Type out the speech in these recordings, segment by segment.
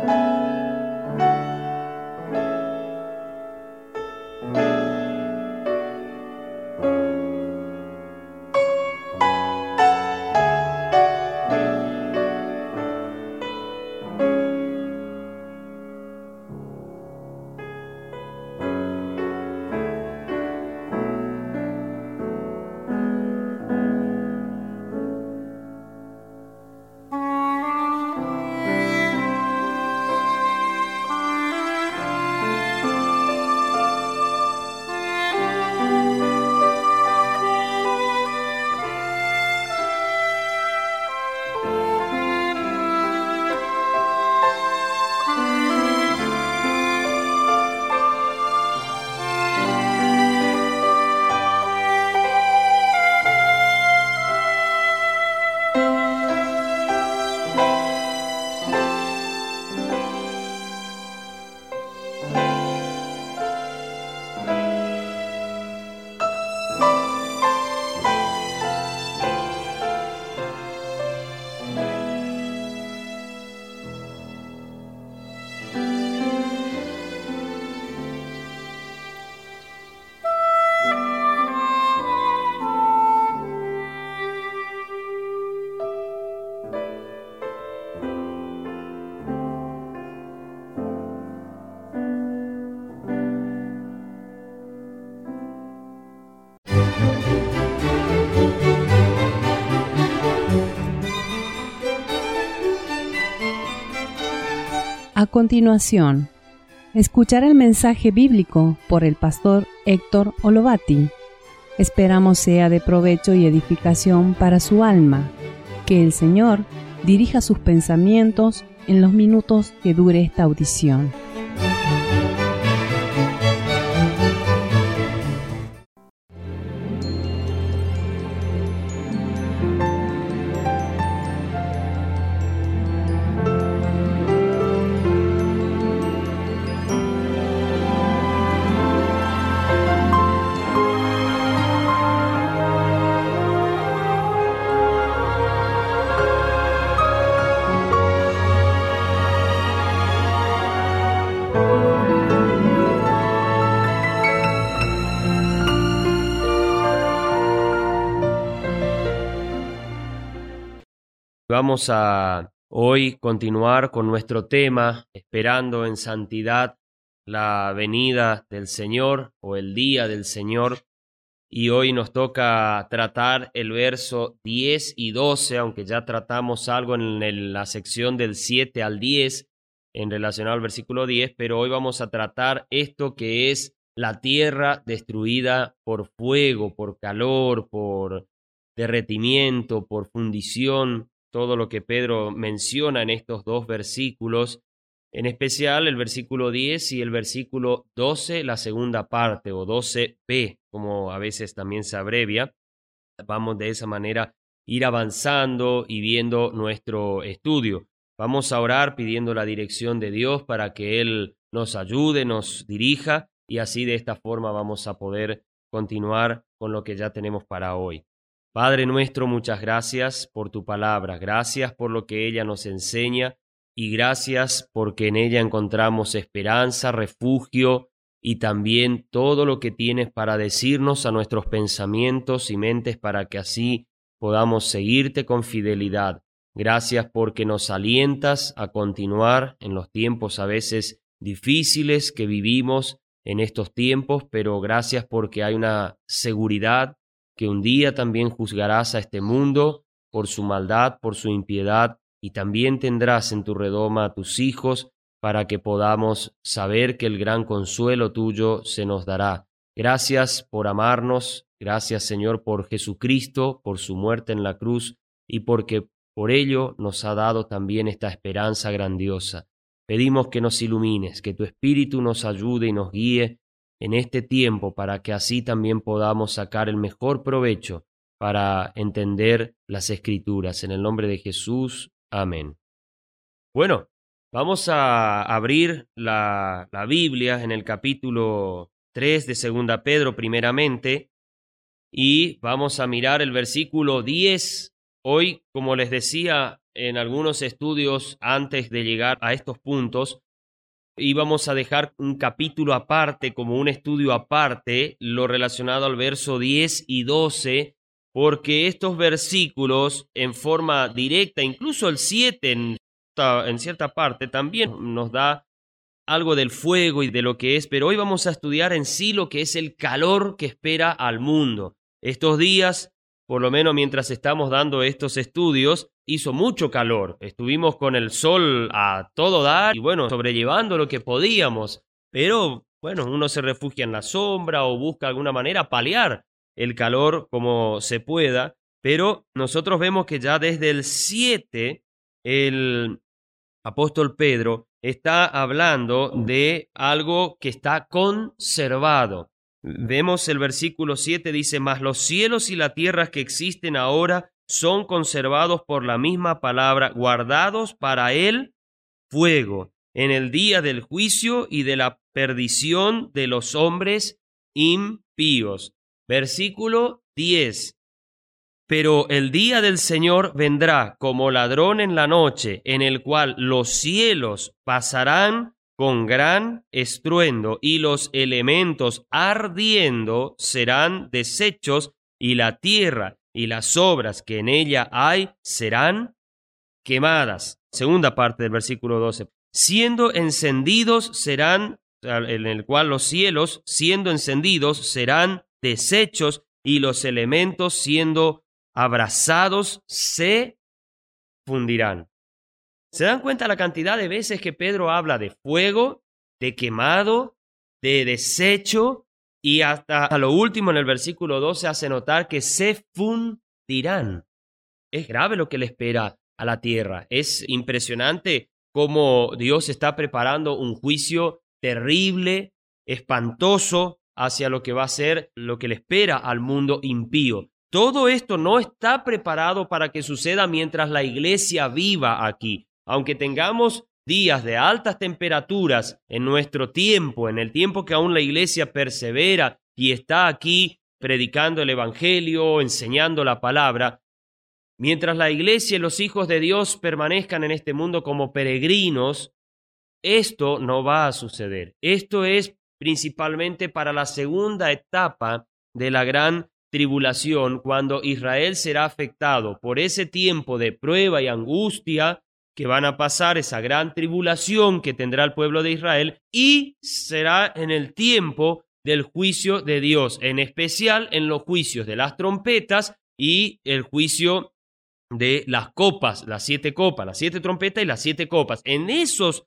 A continuación, escuchar el mensaje bíblico por el pastor Héctor Olovati. Esperamos sea de provecho y edificación para su alma. Que el Señor dirija sus pensamientos en los minutos que dure esta audición. Vamos a hoy continuar con nuestro tema, esperando en santidad la venida del Señor o el día del Señor. Y hoy nos toca tratar el verso 10 y 12, aunque ya tratamos algo en la sección del 7 al 10 en relación al versículo 10, pero hoy vamos a tratar esto que es la tierra destruida por fuego, por calor, por derretimiento, por fundición. Todo lo que Pedro menciona en estos dos versículos, en especial el versículo 10 y el versículo 12, la segunda parte, o 12b, como a veces también se abrevia. Vamos de esa manera ir avanzando y viendo nuestro estudio. Vamos a orar pidiendo la dirección de Dios para que Él nos ayude, nos dirija, y así de esta forma vamos a poder continuar con lo que ya tenemos para hoy. Padre nuestro, muchas gracias por tu palabra, gracias por lo que ella nos enseña y gracias porque en ella encontramos esperanza, refugio y también todo lo que tienes para decirnos a nuestros pensamientos y mentes para que así podamos seguirte con fidelidad. Gracias porque nos alientas a continuar en los tiempos a veces difíciles que vivimos en estos tiempos, pero gracias porque hay una seguridad que un día también juzgarás a este mundo por su maldad, por su impiedad, y también tendrás en tu redoma a tus hijos para que podamos saber que el gran consuelo tuyo se nos dará. Gracias por amarnos, gracias Señor por Jesucristo, por su muerte en la cruz, y porque por ello nos ha dado también esta esperanza grandiosa. Pedimos que nos ilumines, que tu Espíritu nos ayude y nos guíe en este tiempo para que así también podamos sacar el mejor provecho para entender las Escrituras. En el nombre de Jesús, amén. Bueno, vamos a abrir la Biblia en el capítulo 3 de 2 Pedro primeramente y vamos a mirar el versículo 10 Hoy, como les decía en algunos estudios antes de llegar a estos puntos, íbamos a dejar un capítulo aparte, como un estudio aparte, lo relacionado al verso 10 y 12, porque estos versículos en forma directa, incluso el 7 en cierta parte, también nos da algo del fuego y de lo que es, pero hoy vamos a estudiar en sí lo que es el calor que espera al mundo. Estos días, por lo menos mientras estamos dando estos estudios, hizo mucho calor. Estuvimos con el sol a todo dar y bueno, sobrellevando lo que podíamos, pero bueno, uno se refugia en la sombra o busca alguna manera paliar el calor como se pueda, pero nosotros vemos que ya desde el 7 el apóstol Pedro está hablando de algo que está conservado. Vemos el versículo 7, dice, mas los cielos y la tierra que existen ahora son conservados por la misma palabra, guardados para el fuego, en el día del juicio y de la perdición de los hombres impíos. Versículo 10. Pero el día del Señor vendrá como ladrón en la noche, en el cual los cielos pasarán con gran estruendo y los elementos ardiendo serán deshechos y la tierra y las obras que en ella hay serán quemadas. Segunda parte del versículo 12. Siendo encendidos serán, en el cual los cielos, siendo encendidos, serán deshechos y los elementos siendo abrasados se fundirán. ¿Se dan cuenta la cantidad de veces que Pedro habla de fuego, de quemado, de desecho y hasta a lo último en el versículo 12 hace notar que se fundirán? Es grave lo que le espera a la tierra. Es impresionante cómo Dios está preparando un juicio terrible, espantoso hacia lo que va a ser lo que le espera al mundo impío. Todo esto no está preparado para que suceda mientras la iglesia viva aquí. Aunque tengamos días de altas temperaturas en nuestro tiempo, en el tiempo que aún la iglesia persevera y está aquí predicando el evangelio, enseñando la palabra, mientras la iglesia y los hijos de Dios permanezcan en este mundo como peregrinos, esto no va a suceder. Esto es principalmente para la segunda etapa de la gran tribulación, cuando Israel será afectado por ese tiempo de prueba y angustia que van a pasar, esa gran tribulación que tendrá el pueblo de Israel, y será en el tiempo del juicio de Dios, en especial en los juicios de las trompetas y el juicio de las copas, las 7 copas, las 7 trompetas y las 7 copas. En esos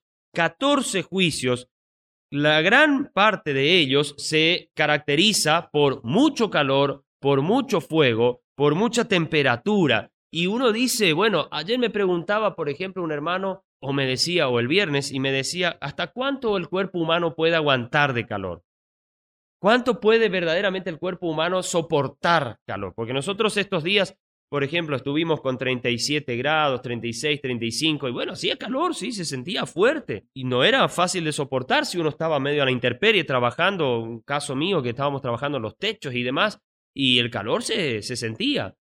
14 juicios, la gran parte de ellos se caracteriza por mucho calor, por mucho fuego, por mucha temperatura. Y uno dice, bueno, ayer me preguntaba, por ejemplo, un hermano, o me decía, o el viernes, y me decía, ¿hasta cuánto el cuerpo humano puede aguantar de calor? ¿Cuánto puede verdaderamente el cuerpo humano soportar calor? Porque nosotros estos días, por ejemplo, estuvimos con 37 grados, 36, 35, y bueno, hacía calor, sí, se sentía fuerte. Y no era fácil de soportar si uno estaba medio a la intemperie trabajando, un caso mío que estábamos trabajando en los techos y demás, y el calor se sentía.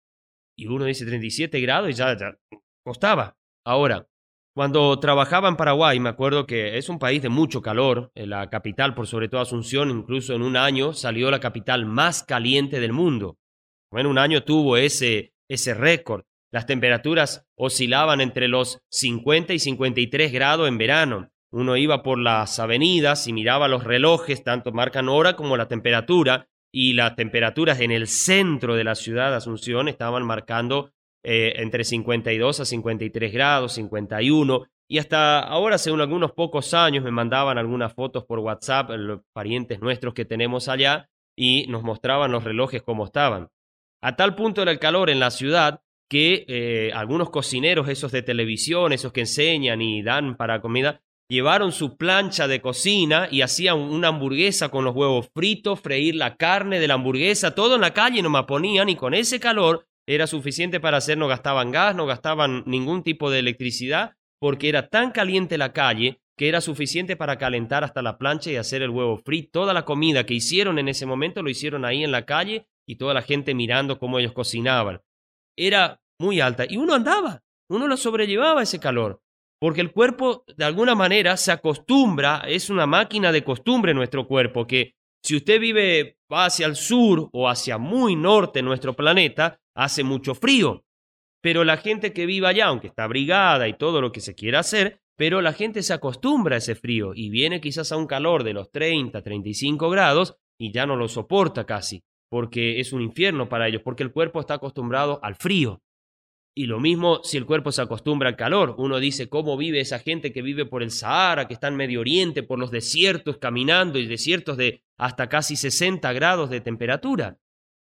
Y uno dice 37 grados y ya costaba. Ahora, cuando trabajaba en Paraguay, me acuerdo que es un país de mucho calor, la capital, por sobre todo Asunción, incluso en un año salió la capital más caliente del mundo. Bueno, un año tuvo ese récord. Las temperaturas oscilaban entre los 50 y 53 grados en verano. Uno iba por las avenidas y miraba los relojes, tanto marcan hora como la temperatura, y las temperaturas en el centro de la ciudad de Asunción estaban marcando entre 52 a 53 grados, 51, y hasta ahora, según algunos pocos años, me mandaban algunas fotos por WhatsApp, los parientes nuestros que tenemos allá, y nos mostraban los relojes como estaban. A tal punto era el calor en la ciudad que algunos cocineros, esos de televisión, esos que enseñan y dan para comida, llevaron su plancha de cocina y hacían una hamburguesa con los huevos fritos, freír la carne de la hamburguesa, todo en la calle nomás ponían, y con ese calor era suficiente para hacer, no gastaban gas, no gastaban ningún tipo de electricidad, porque era tan caliente la calle que era suficiente para calentar hasta la plancha y hacer el huevo frito. Toda la comida que hicieron en ese momento lo hicieron ahí en la calle y toda la gente mirando cómo ellos cocinaban. Era muy alta, y uno lo sobrellevaba ese calor, porque el cuerpo de alguna manera se acostumbra, es una máquina de costumbre nuestro cuerpo, que si usted va hacia el sur o hacia muy norte en nuestro planeta, hace mucho frío, pero la gente que vive allá, aunque está abrigada y todo lo que se quiera hacer, pero la gente se acostumbra a ese frío y viene quizás a un calor de los 30, 35 grados y ya no lo soporta casi, porque es un infierno para ellos, porque el cuerpo está acostumbrado al frío. Y lo mismo si el cuerpo se acostumbra al calor. Uno dice cómo vive esa gente que vive por el Sahara, que está en Medio Oriente, por los desiertos caminando, y desiertos de hasta casi 60 grados de temperatura.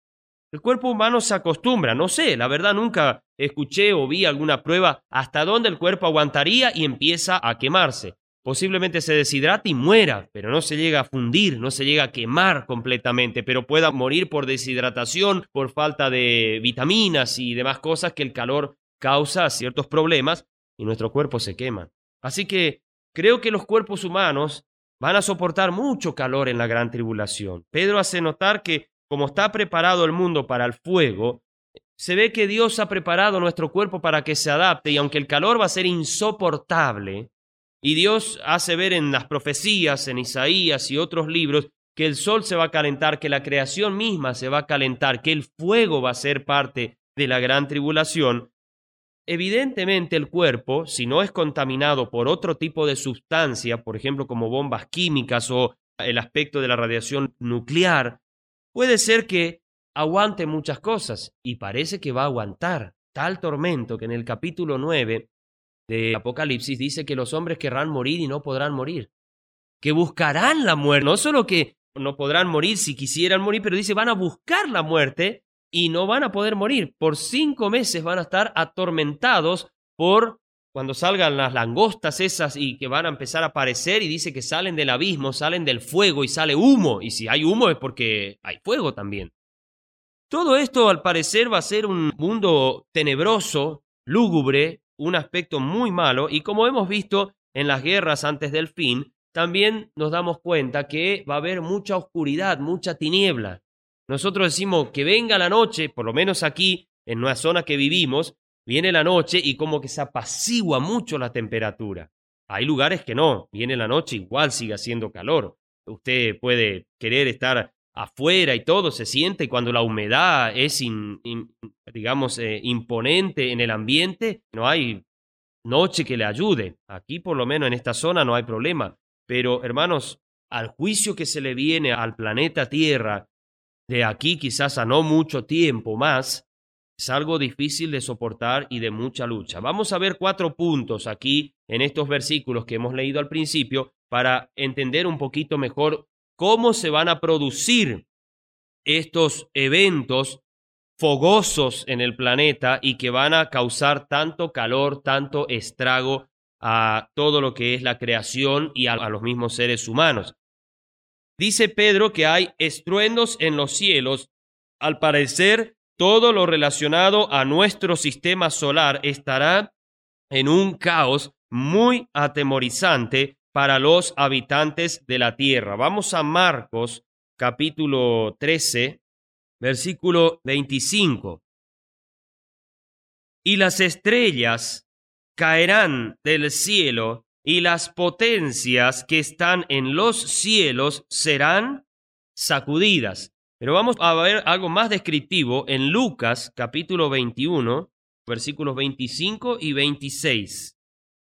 El cuerpo humano se acostumbra, no sé, la verdad nunca escuché o vi alguna prueba hasta dónde el cuerpo aguantaría y empieza a quemarse. Posiblemente se deshidrate y muera, pero no se llega a fundir, no se llega a quemar completamente, pero pueda morir por deshidratación, por falta de vitaminas y demás cosas que el calor causa ciertos problemas y nuestro cuerpo se quema. Así que creo que los cuerpos humanos van a soportar mucho calor en la gran tribulación. Pedro hace notar que como está preparado el mundo para el fuego, se ve que Dios ha preparado nuestro cuerpo para que se adapte, y aunque el calor va a ser insoportable, y Dios hace ver en las profecías, en Isaías y otros libros, que el sol se va a calentar, que la creación misma se va a calentar, que el fuego va a ser parte de la gran tribulación. Evidentemente el cuerpo, si no es contaminado por otro tipo de sustancia, por ejemplo como bombas químicas o el aspecto de la radiación nuclear, puede ser que aguante muchas cosas, y parece que va a aguantar tal tormento que en el capítulo 9 de Apocalipsis dice que los hombres querrán morir y no podrán morir, que buscarán la muerte, no solo que no podrán morir si quisieran morir, pero dice van a buscar la muerte y no van a poder morir. Por 5 meses van a estar atormentados por cuando salgan las langostas esas y que van a empezar a aparecer, y dice que salen del abismo, salen del fuego y sale humo, y si hay humo es porque hay fuego también. Todo esto al parecer va a ser un mundo tenebroso, lúgubre, un aspecto muy malo, y como hemos visto en las guerras antes del fin, también nos damos cuenta que va a haber mucha oscuridad, mucha tiniebla. Nosotros decimos que venga la noche, por lo menos aquí, en una zona que vivimos, viene la noche y como que se apacigua mucho la temperatura. Hay lugares que no, viene la noche, igual sigue haciendo calor. Usted puede querer estar afuera y todo, se siente, y cuando la humedad es, imponente en el ambiente, no hay noche que le ayude. Aquí, por lo menos en esta zona, no hay problema. Pero, hermanos, al juicio que se le viene al planeta Tierra, de aquí quizás a no mucho tiempo más, es algo difícil de soportar y de mucha lucha. Vamos a ver 4 puntos aquí en estos versículos que hemos leído al principio para entender un poquito mejor cómo se van a producir estos eventos fogosos en el planeta y que van a causar tanto calor, tanto estrago a todo lo que es la creación y a los mismos seres humanos. Dice Pedro que hay estruendos en los cielos. Al parecer, todo lo relacionado a nuestro sistema solar estará en un caos muy atemorizante para los habitantes de la tierra. Vamos a Marcos, capítulo 13, versículo 25. Y las estrellas caerán del cielo, y las potencias que están en los cielos serán sacudidas. Pero vamos a ver algo más descriptivo en Lucas, capítulo 21, versículos 25 y 26.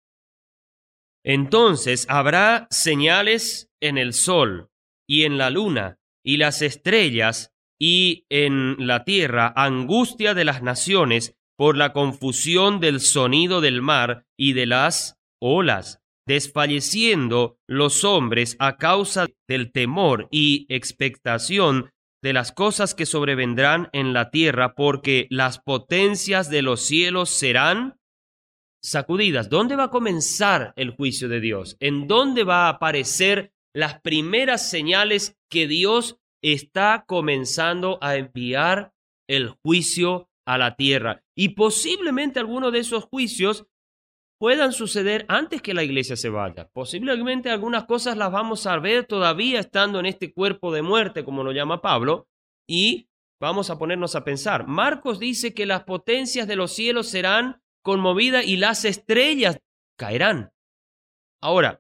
Entonces habrá señales en el sol y en la luna y las estrellas, y en la tierra angustia de las naciones por la confusión del sonido del mar y de las olas, desfalleciendo los hombres a causa del temor y expectación de las cosas que sobrevendrán en la tierra, porque las potencias de los cielos serán sacudidas. ¿Dónde va a comenzar el juicio de Dios? ¿En dónde va a aparecer las primeras señales que Dios está comenzando a enviar el juicio a la tierra? Y posiblemente algunos de esos juicios puedan suceder antes que la iglesia se vaya. Posiblemente algunas cosas las vamos a ver todavía estando en este cuerpo de muerte, como lo llama Pablo, y vamos a ponernos a pensar. Marcos dice que las potencias de los cielos serán conmovidas y las estrellas caerán. Ahora,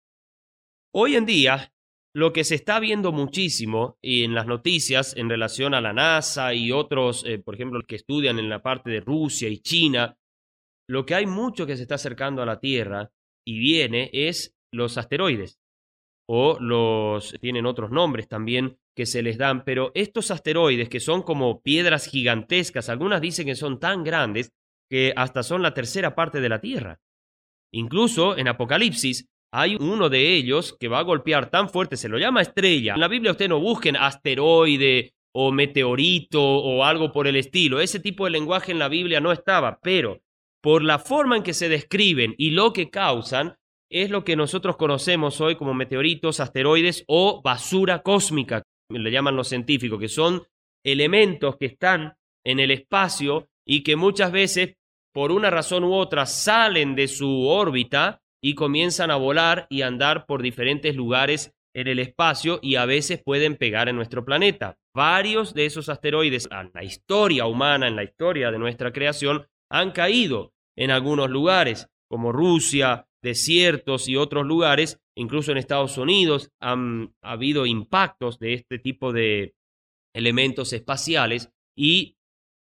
hoy en día, lo que se está viendo muchísimo y en las noticias en relación a la NASA y otros, por ejemplo, que estudian en la parte de Rusia y China, lo que hay mucho que se está acercando a la Tierra y viene es los asteroides, tienen otros nombres también que se les dan, pero estos asteroides que son como piedras gigantescas, algunas dicen que son tan grandes que hasta son la tercera parte de la Tierra. Incluso en Apocalipsis hay uno de ellos que va a golpear tan fuerte, se lo llama estrella. En la Biblia usted no busquen asteroide o meteorito o algo por el estilo. Ese tipo de lenguaje en la Biblia no estaba, pero por la forma en que se describen y lo que causan, es lo que nosotros conocemos hoy como meteoritos, asteroides o basura cósmica, le llaman los científicos, que son elementos que están en el espacio y que muchas veces, por una razón u otra, salen de su órbita y comienzan a volar y andar por diferentes lugares en el espacio y a veces pueden pegar en nuestro planeta. Varios de esos asteroides en la historia humana, en la historia de nuestra creación, han caído en algunos lugares, como Rusia, desiertos y otros lugares. Incluso en Estados Unidos ha habido impactos de este tipo de elementos espaciales y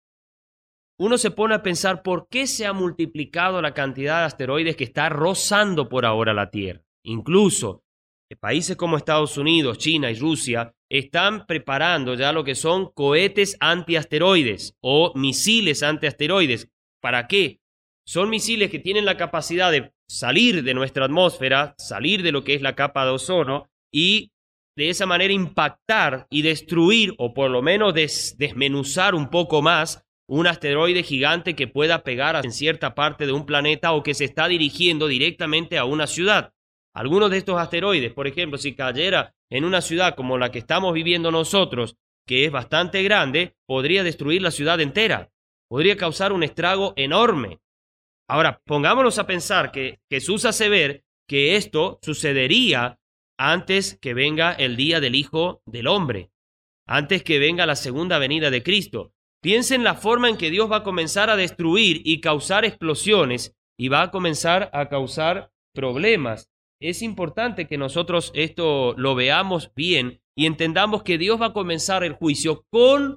uno se pone a pensar por qué se ha multiplicado la cantidad de asteroides que está rozando por ahora la Tierra. Incluso países como Estados Unidos, China y Rusia están preparando ya lo que son cohetes antiasteroides o misiles antiasteroides. ¿Para qué? Son misiles que tienen la capacidad de salir de nuestra atmósfera, salir de lo que es la capa de ozono y de esa manera impactar y destruir o por lo menos desmenuzar un poco más un asteroide gigante que pueda pegar en cierta parte de un planeta o que se está dirigiendo directamente a una ciudad. Algunos de estos asteroides, por ejemplo, si cayera en una ciudad como la que estamos viviendo nosotros, que es bastante grande, podría destruir la ciudad entera, podría causar un estrago enorme. Ahora, pongámonos a pensar que Jesús hace ver que esto sucedería antes que venga el día del Hijo del Hombre, antes que venga la segunda venida de Cristo. Piensen la forma en que Dios va a comenzar a destruir y causar explosiones y va a comenzar a causar problemas. Es importante que nosotros esto lo veamos bien y entendamos que Dios va a comenzar el juicio con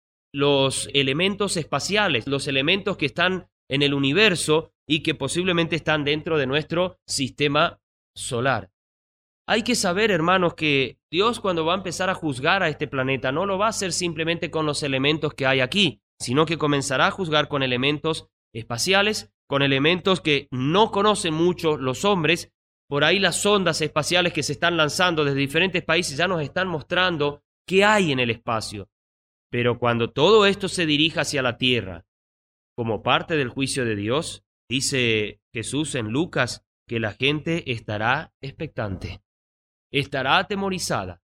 los elementos espaciales, los elementos que están en el universo y que posiblemente están dentro de nuestro sistema solar. Hay que saber, hermanos, que Dios cuando va a empezar a juzgar a este planeta no lo va a hacer simplemente con los elementos que hay aquí, sino que comenzará a juzgar con elementos espaciales, con elementos que no conocen mucho los hombres. Por ahí las sondas espaciales que se están lanzando desde diferentes países ya nos están mostrando qué hay en el espacio. Pero cuando todo esto se dirija hacia la Tierra, como parte del juicio de Dios, dice Jesús en Lucas que la gente estará expectante, estará atemorizada,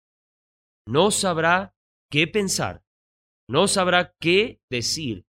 no sabrá qué pensar, no sabrá qué decir.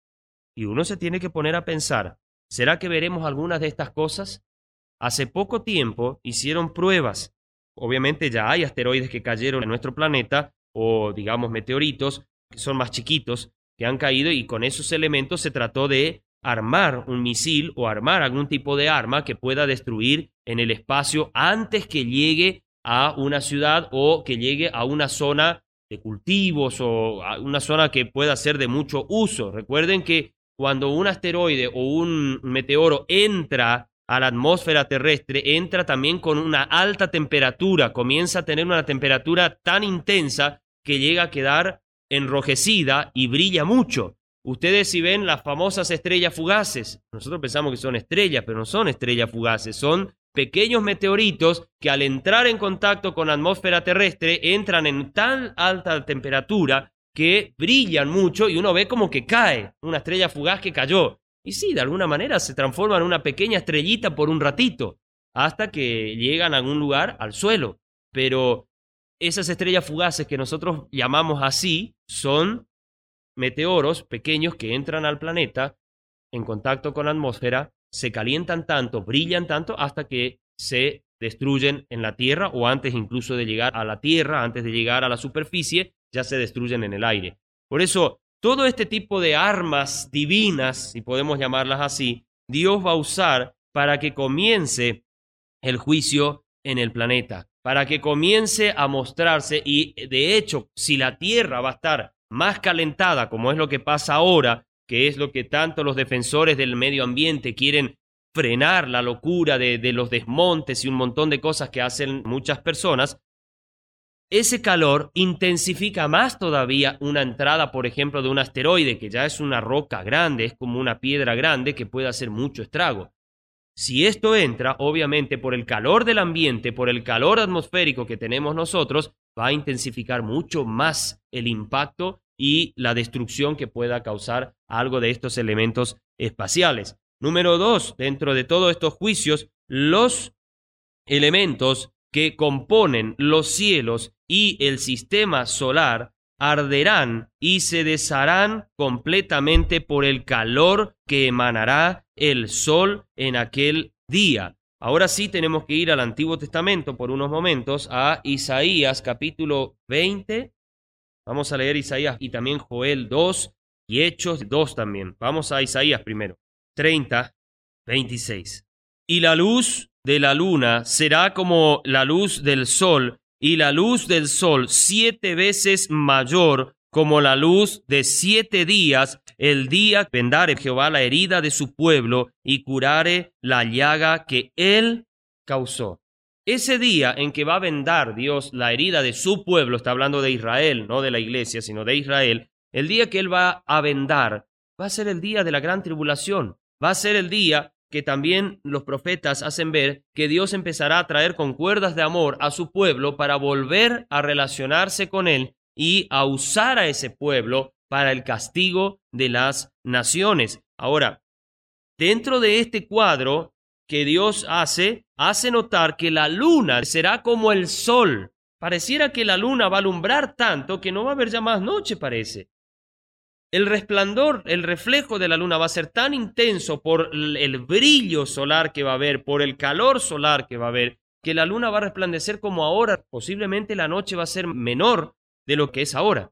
Y uno se tiene que poner a pensar, ¿será que veremos algunas de estas cosas? Hace poco tiempo hicieron pruebas. Obviamente ya hay asteroides que cayeron en nuestro planeta, o digamos meteoritos, que son más chiquitos, que han caído y con esos elementos se trató de armar un misil o armar algún tipo de arma que pueda destruir en el espacio antes que llegue a una ciudad o que llegue a una zona de cultivos o a una zona que pueda ser de mucho uso. Recuerden que cuando un asteroide o un meteoro entra a la atmósfera terrestre, entra también con una alta temperatura, comienza a tener una temperatura tan intensa que llega a quedar enrojecida y brilla mucho. Ustedes si ven las famosas estrellas fugaces, nosotros pensamos que son estrellas, pero no son estrellas fugaces, son pequeños meteoritos que al entrar en contacto con la atmósfera terrestre entran en tan alta temperatura que brillan mucho y uno ve como que cae, una estrella fugaz que cayó. Y sí, de alguna manera se transforma en una pequeña estrellita por un ratito, hasta que llegan a algún lugar al suelo. Pero esas estrellas fugaces que nosotros llamamos así son meteoros pequeños que entran al planeta en contacto con la atmósfera, se calientan tanto, brillan tanto, hasta que se destruyen en la Tierra o antes incluso de llegar a la Tierra, antes de llegar a la superficie, ya se destruyen en el aire. Por eso, todo este tipo de armas divinas, si podemos llamarlas así, Dios va a usar para que comience el juicio en el planeta, para que comience a mostrarse. Y de hecho, si la tierra va a estar más calentada, como es lo que pasa ahora, que es lo que tanto los defensores del medio ambiente quieren frenar, la locura de los desmontes y un montón de cosas que hacen muchas personas, ese calor intensifica más todavía una entrada, por ejemplo, de un asteroide, que ya es una roca grande, es como una piedra grande que puede hacer mucho estrago. Si esto entra, obviamente, por el calor del ambiente, por el calor atmosférico que tenemos nosotros, va a intensificar mucho más el impacto y la destrucción que pueda causar algo de estos elementos espaciales. Número 2, dentro de todos estos juicios, los elementos que componen los cielos y el sistema solar arderán y se desharán completamente por el calor que emanará el sol en aquel día. Ahora sí tenemos que ir al Antiguo Testamento por unos momentos, a Isaías capítulo 20. Vamos a leer Isaías y también Joel 2 y Hechos 2 también. Vamos a Isaías primero, 30, 26. Y la luz de la luna será como la luz del sol, y la luz del sol 7 veces mayor como la luz de 7 días, el día que vendare Jehová la herida de su pueblo y curare la llaga que él causó. Ese día en que va a vendar Dios la herida de su pueblo, está hablando de Israel, no de la iglesia, sino de Israel, el día que él va a vendar va a ser el día de la gran tribulación, va a ser el día que también los profetas hacen ver que Dios empezará a traer con cuerdas de amor a su pueblo para volver a relacionarse con él y a usar a ese pueblo para el castigo de las naciones. Ahora, dentro de este cuadro que Dios hace notar que la luna será como el sol. Pareciera que la luna va a alumbrar tanto que no va a haber ya más noche, parece. El resplandor, el reflejo de la luna va a ser tan intenso por el brillo solar que va a haber, por el calor solar que va a haber, que la luna va a resplandecer como ahora. Posiblemente la noche va a ser menor de lo que es ahora.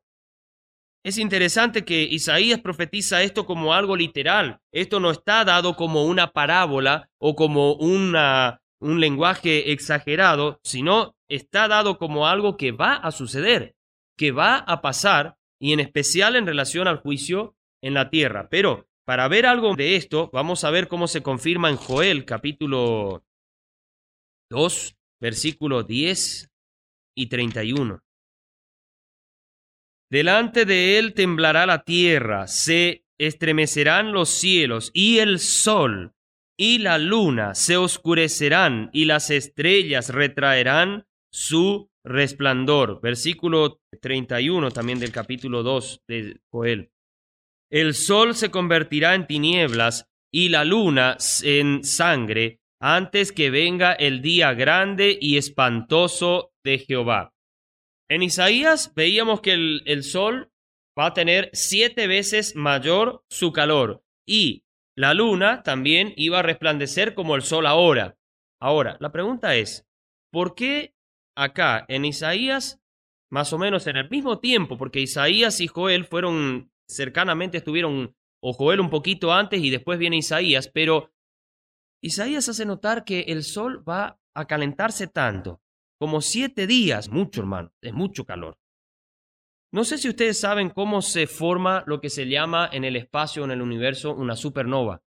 Es interesante que Isaías profetiza esto como algo literal. Esto no está dado como una parábola o como un lenguaje exagerado, sino está dado como algo que va a suceder, que va a pasar, y en especial en relación al juicio en la tierra. Pero para ver algo de esto, vamos a ver cómo se confirma en Joel capítulo 2, versículos 10 y 31. Delante de él temblará la tierra, se estremecerán los cielos y el sol y la luna se oscurecerán y las estrellas retraerán su resplandor. Versículo 31 también del capítulo 2 de Joel. El sol se convertirá en tinieblas y la luna en sangre antes que venga el día grande y espantoso de Jehová. En Isaías veíamos que el sol va a tener 7 veces mayor su calor y la luna también iba a resplandecer como el sol ahora. Ahora, la pregunta es, ¿por qué acá en Isaías, más o menos en el mismo tiempo, porque Isaías y Joel fueron cercanamente, estuvieron, o Joel un poquito antes y después viene Isaías, pero Isaías hace notar que el sol va a calentarse tanto, como 7 días, mucho hermano, es mucho calor. No sé si ustedes saben cómo se forma lo que se llama en el espacio, en el universo, una supernova.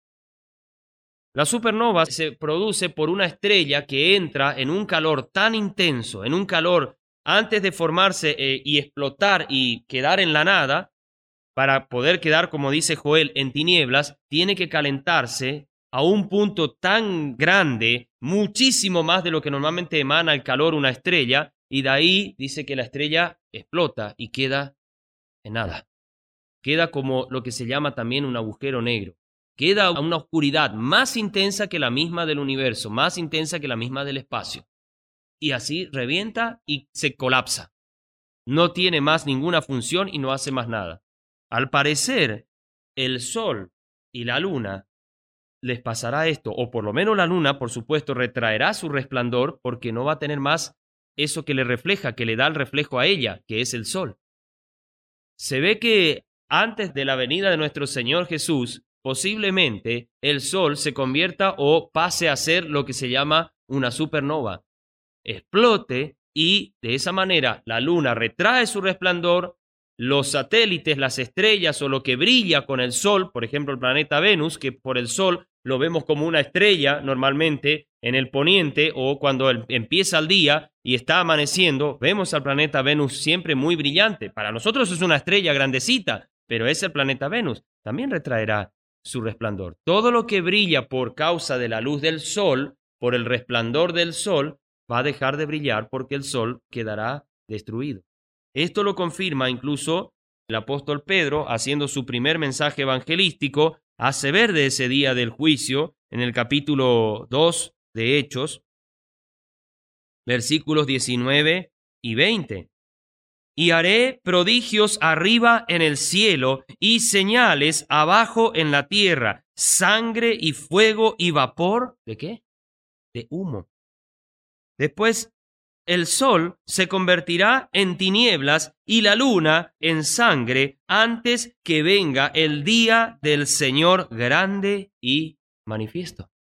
La supernova se produce por una estrella que entra en un calor tan intenso, en un calor antes de formarse y explotar y quedar en la nada, para poder quedar, como dice Joel, en tinieblas, tiene que calentarse a un punto tan grande, muchísimo más de lo que normalmente emana el calor una estrella, y de ahí dice que la estrella explota y queda en nada. Queda como lo que se llama también un agujero negro. Queda una oscuridad más intensa que la misma del universo, más intensa que la misma del espacio. Y así revienta y se colapsa. No tiene más ninguna función y no hace más nada. Al parecer, el sol y la luna les pasará esto, o por lo menos la luna, por supuesto, retraerá su resplandor porque no va a tener más eso que le refleja, que le da el reflejo a ella, que es el sol. se ve que antes de la venida de nuestro Señor Jesús, posiblemente el sol se convierta o pase a ser lo que se llama una supernova. Explote y de esa manera la luna retrae su resplandor, los satélites, las estrellas o lo que brilla con el sol, por ejemplo el planeta Venus, que por el sol lo vemos como una estrella normalmente en el poniente, o cuando empieza el día y está amaneciendo, vemos al planeta Venus siempre muy brillante. Para nosotros es una estrella grandecita, pero es el planeta Venus. También retraerá su resplandor. Todo lo que brilla por causa de la luz del sol, por el resplandor del sol, va a dejar de brillar porque el sol quedará destruido. Esto lo confirma incluso el apóstol Pedro, haciendo su primer mensaje evangelístico, hace ver de ese día del juicio en el capítulo 2 de Hechos, versículos 19 y 20. Y haré prodigios arriba en el cielo y señales abajo en la tierra, sangre y fuego y vapor. ¿De qué? De humo. Después, el sol se convertirá en tinieblas y la luna en sangre antes que venga el día del Señor grande y manifiesto.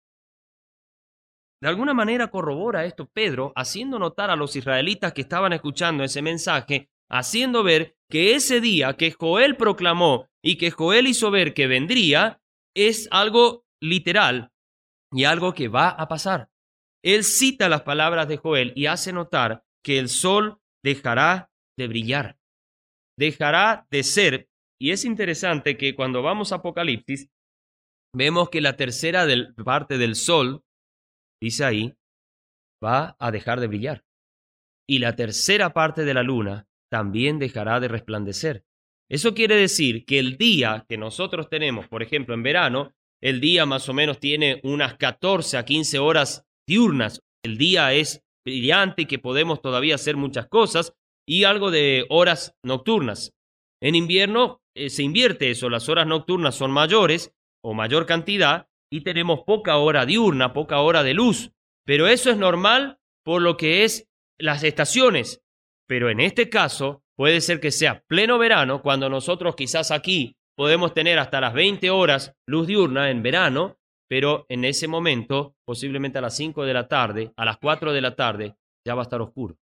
De alguna manera corrobora esto Pedro, haciendo notar a los israelitas que estaban escuchando ese mensaje, haciendo ver que ese día que Joel proclamó y que Joel hizo ver que vendría, es algo literal y algo que va a pasar. Él cita las palabras de Joel y hace notar que el sol dejará de brillar, dejará de ser. Y es interesante que cuando vamos a Apocalipsis, vemos que la tercera parte del sol, dice ahí, va a dejar de brillar. Y la tercera parte de la luna también dejará de resplandecer. Eso quiere decir que el día que nosotros tenemos, por ejemplo, en verano, el día más o menos tiene unas 14 a 15 horas diurnas. El día es brillante y que podemos todavía hacer muchas cosas, y algo de horas nocturnas. En invierno se invierte eso, las horas nocturnas son mayores o mayor cantidad y tenemos poca hora diurna, poca hora de luz. Pero eso es normal por lo que es las estaciones. Pero en este caso puede ser que sea pleno verano, cuando nosotros quizás aquí podemos tener hasta las 20 horas luz diurna en verano, pero en ese momento, posiblemente a las 5 de la tarde, a las 4 de la tarde, ya va a estar oscuro.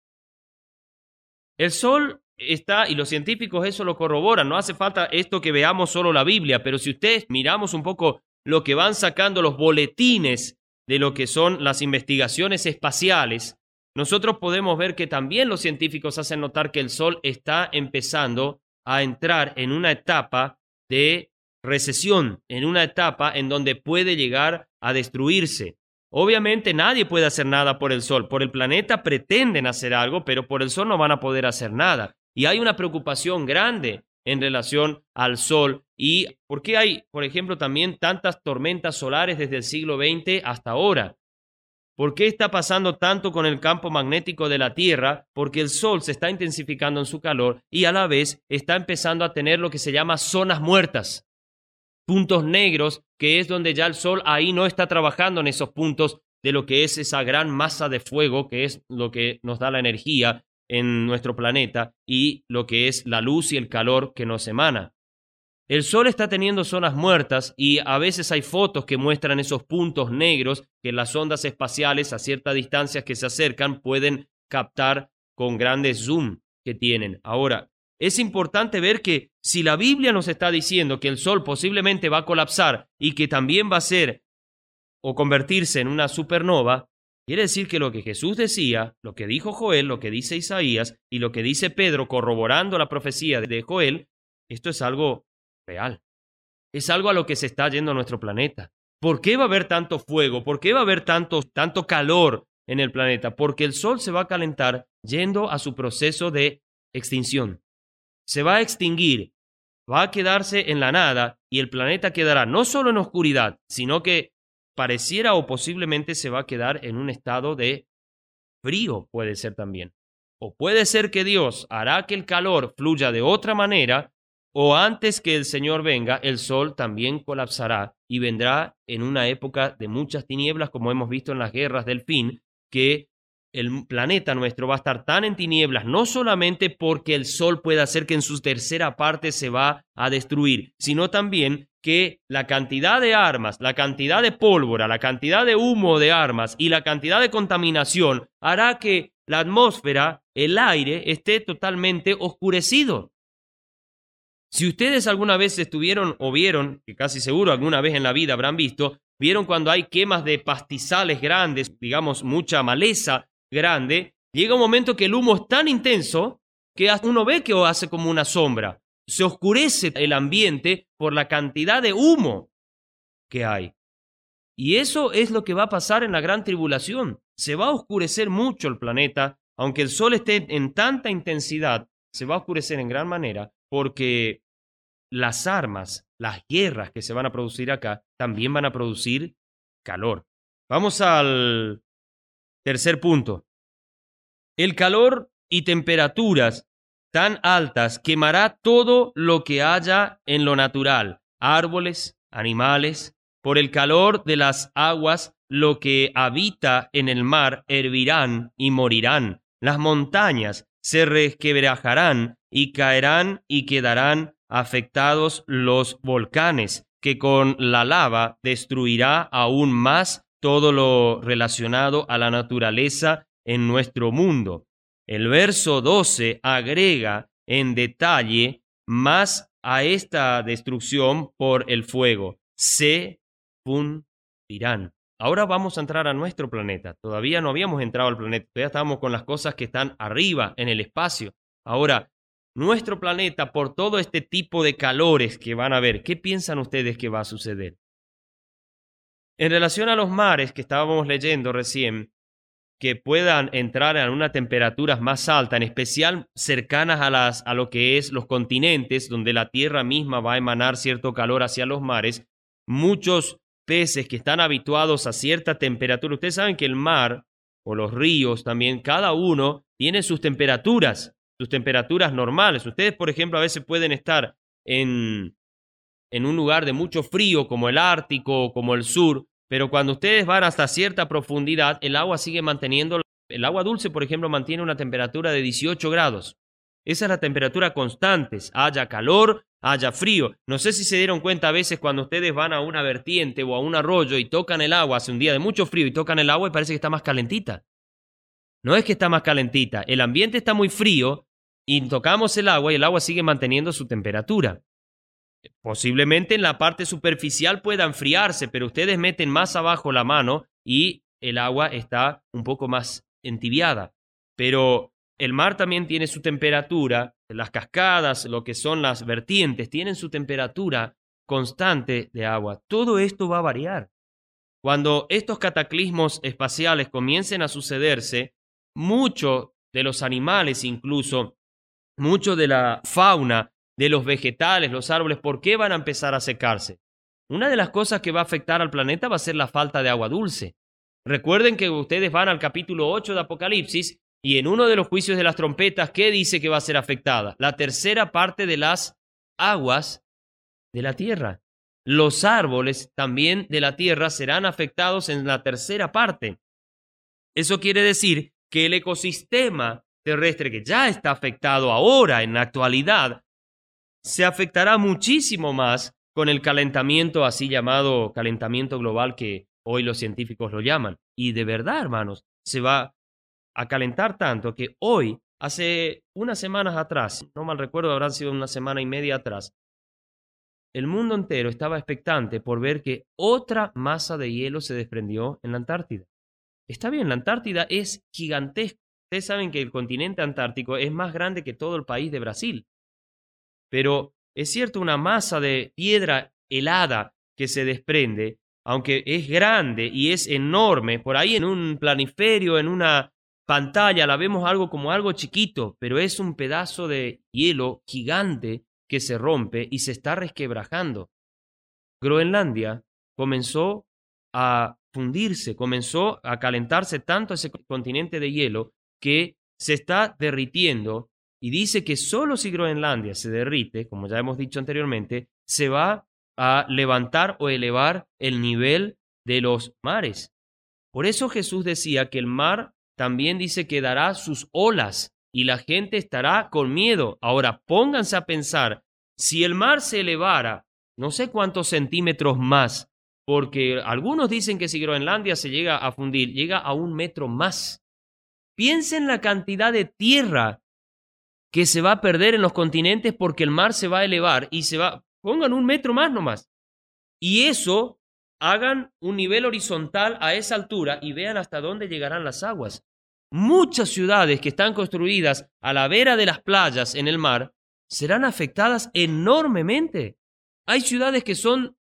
El sol está, y los científicos eso lo corroboran, no hace falta esto que veamos solo la Biblia, pero si ustedes miramos un poco lo que van sacando los boletines de lo que son las investigaciones espaciales, nosotros podemos ver que también los científicos hacen notar que el sol está empezando a entrar en una etapa de recesión, en una etapa en donde puede llegar a destruirse. Obviamente nadie puede hacer nada por el sol. Por el planeta pretenden hacer algo, pero por el sol no van a poder hacer nada. Y hay una preocupación grande en relación al sol. ¿Y por qué hay, por ejemplo, también tantas tormentas solares desde el siglo XX hasta ahora? ¿Por qué está pasando tanto con el campo magnético de la Tierra? Porque el sol se está intensificando en su calor y a la vez está empezando a tener lo que se llama zonas muertas. Puntos negros, que es donde ya el sol ahí no está trabajando en esos puntos de lo que es esa gran masa de fuego, que es lo que nos da la energía en nuestro planeta y lo que es la luz y el calor que nos emana. El sol está teniendo zonas muertas y a veces hay fotos que muestran esos puntos negros que las ondas espaciales a ciertas distancias que se acercan pueden captar con grandes zoom que tienen. Ahora, es importante ver que si la Biblia nos está diciendo que el sol posiblemente va a colapsar y que también va a ser o convertirse en una supernova, quiere decir que lo que Jesús decía, lo que dijo Joel, lo que dice Isaías y lo que dice Pedro corroborando la profecía de Joel, esto es algo real. Es algo a lo que se está yendo nuestro planeta. ¿Por qué va a haber tanto fuego? ¿Por qué va a haber tanto calor en el planeta? Porque el sol se va a calentar yendo a su proceso de extinción. Se va a extinguir, va a quedarse en la nada y el planeta quedará no solo en oscuridad, sino que pareciera o posiblemente se va a quedar en un estado de frío, puede ser también. O puede ser que Dios hará que el calor fluya de otra manera, o antes que el Señor venga, el sol también colapsará y vendrá en una época de muchas tinieblas, como hemos visto en las guerras del fin, que el planeta nuestro va a estar tan en tinieblas, no solamente porque el sol puede hacer que en su tercera parte se va a destruir, sino también que la cantidad de armas, la cantidad de pólvora, la cantidad de humo de armas y la cantidad de contaminación hará que la atmósfera, el aire, esté totalmente oscurecido. Si ustedes alguna vez estuvieron o vieron, que casi seguro alguna vez en la vida habrán visto, vieron cuando hay quemas de pastizales grandes, digamos mucha maleza grande, llega un momento que el humo es tan intenso que uno ve que hace como una sombra. Se oscurece el ambiente por la cantidad de humo que hay. Y eso es lo que va a pasar en la gran tribulación. Se va a oscurecer mucho el planeta, aunque el sol esté en tanta intensidad, se va a oscurecer en gran manera porque las armas, las guerras que se van a producir acá, también van a producir calor. Vamos al tercer punto. El calor y temperaturas tan altas quemará todo lo que haya en lo natural, árboles, animales. Por el calor de las aguas, lo que habita en el mar hervirán y morirán. Las montañas se resquebrajarán y caerán y quedarán afectados los volcanes, que con la lava destruirá aún más todo lo relacionado a la naturaleza en nuestro mundo. El verso 12 agrega en detalle más a esta destrucción por el fuego. Se fundirán. Ahora vamos a entrar a nuestro planeta. Todavía no habíamos entrado al planeta, todavía estábamos con las cosas que están arriba en el espacio. Ahora, nuestro planeta, por todo este tipo de calores que van a haber, ¿qué piensan ustedes que va a suceder? En relación a los mares que estábamos leyendo recién, que puedan entrar a una temperaturas más alta, en especial cercanas a lo que es los continentes, donde la tierra misma va a emanar cierto calor hacia los mares, muchos peces que están habituados a cierta temperatura. Ustedes saben que el mar o los ríos también, cada uno tiene sus temperaturas normales. Ustedes, por ejemplo, a veces pueden estar en un lugar de mucho frío como el Ártico o como el sur, pero cuando ustedes van hasta cierta profundidad, el agua sigue manteniendo, el agua dulce, por ejemplo, mantiene una temperatura de 18 grados. Esa es la temperatura constante, haya calor, haya frío. No sé si se dieron cuenta a veces cuando ustedes van a una vertiente o a un arroyo y tocan el agua, hace un día de mucho frío y tocan el agua y parece que está más calentita. No es que está más calentita, el ambiente está muy frío y tocamos el agua y el agua sigue manteniendo su temperatura. Posiblemente en la parte superficial pueda enfriarse, pero ustedes meten más abajo la mano y el agua está un poco más entibiada. Pero el mar también tiene su temperatura, las cascadas, lo que son las vertientes, tienen su temperatura constante de agua. Todo esto va a variar. Cuando estos cataclismos espaciales comiencen a sucederse, muchos de los animales, incluso mucho de la fauna, de los vegetales, los árboles, ¿por qué van a empezar a secarse? Una de las cosas que va a afectar al planeta va a ser la falta de agua dulce. Recuerden que ustedes van al capítulo 8 de Apocalipsis y en uno de los juicios de las trompetas, ¿qué dice que va a ser afectada? La tercera parte de las aguas de la tierra. Los árboles también de la tierra serán afectados en la tercera parte. Eso quiere decir que el ecosistema terrestre que ya está afectado ahora en la actualidad se afectará muchísimo más con el calentamiento, así llamado calentamiento global que hoy los científicos lo llaman. Y de verdad, hermanos, se va a calentar tanto que hoy, hace unas semanas atrás, no mal recuerdo, habrán sido una semana y media atrás, el mundo entero estaba expectante por ver que otra masa de hielo se desprendió en la Antártida. Está bien, la Antártida es gigantesca. Ustedes saben que el continente antártico es más grande que todo el país de Brasil. Pero es cierto, una masa de piedra helada que se desprende, aunque es grande y es enorme, por ahí en un planiferio, en una pantalla, la vemos como algo chiquito, pero es un pedazo de hielo gigante que se rompe y se está resquebrajando. Groenlandia comenzó a fundirse, comenzó a calentarse tanto ese continente de hielo que se está derritiendo y dice que solo si Groenlandia se derrite, como ya hemos dicho anteriormente, se va a levantar o elevar el nivel de los mares. Por eso Jesús decía que el mar también dice que dará sus olas y la gente estará con miedo. Ahora, pónganse a pensar, si el mar se elevara, no sé cuántos centímetros más, porque algunos dicen que si Groenlandia se llega a fundir, llega a 1 metro más. Piensen la cantidad de tierra que se va a perder en los continentes porque el mar se va a elevar y pongan 1 metro más nomás. Y eso, hagan un nivel horizontal a esa altura y vean hasta dónde llegarán las aguas. Muchas ciudades que están construidas a la vera de las playas en el mar serán afectadas enormemente. Hay ciudades que son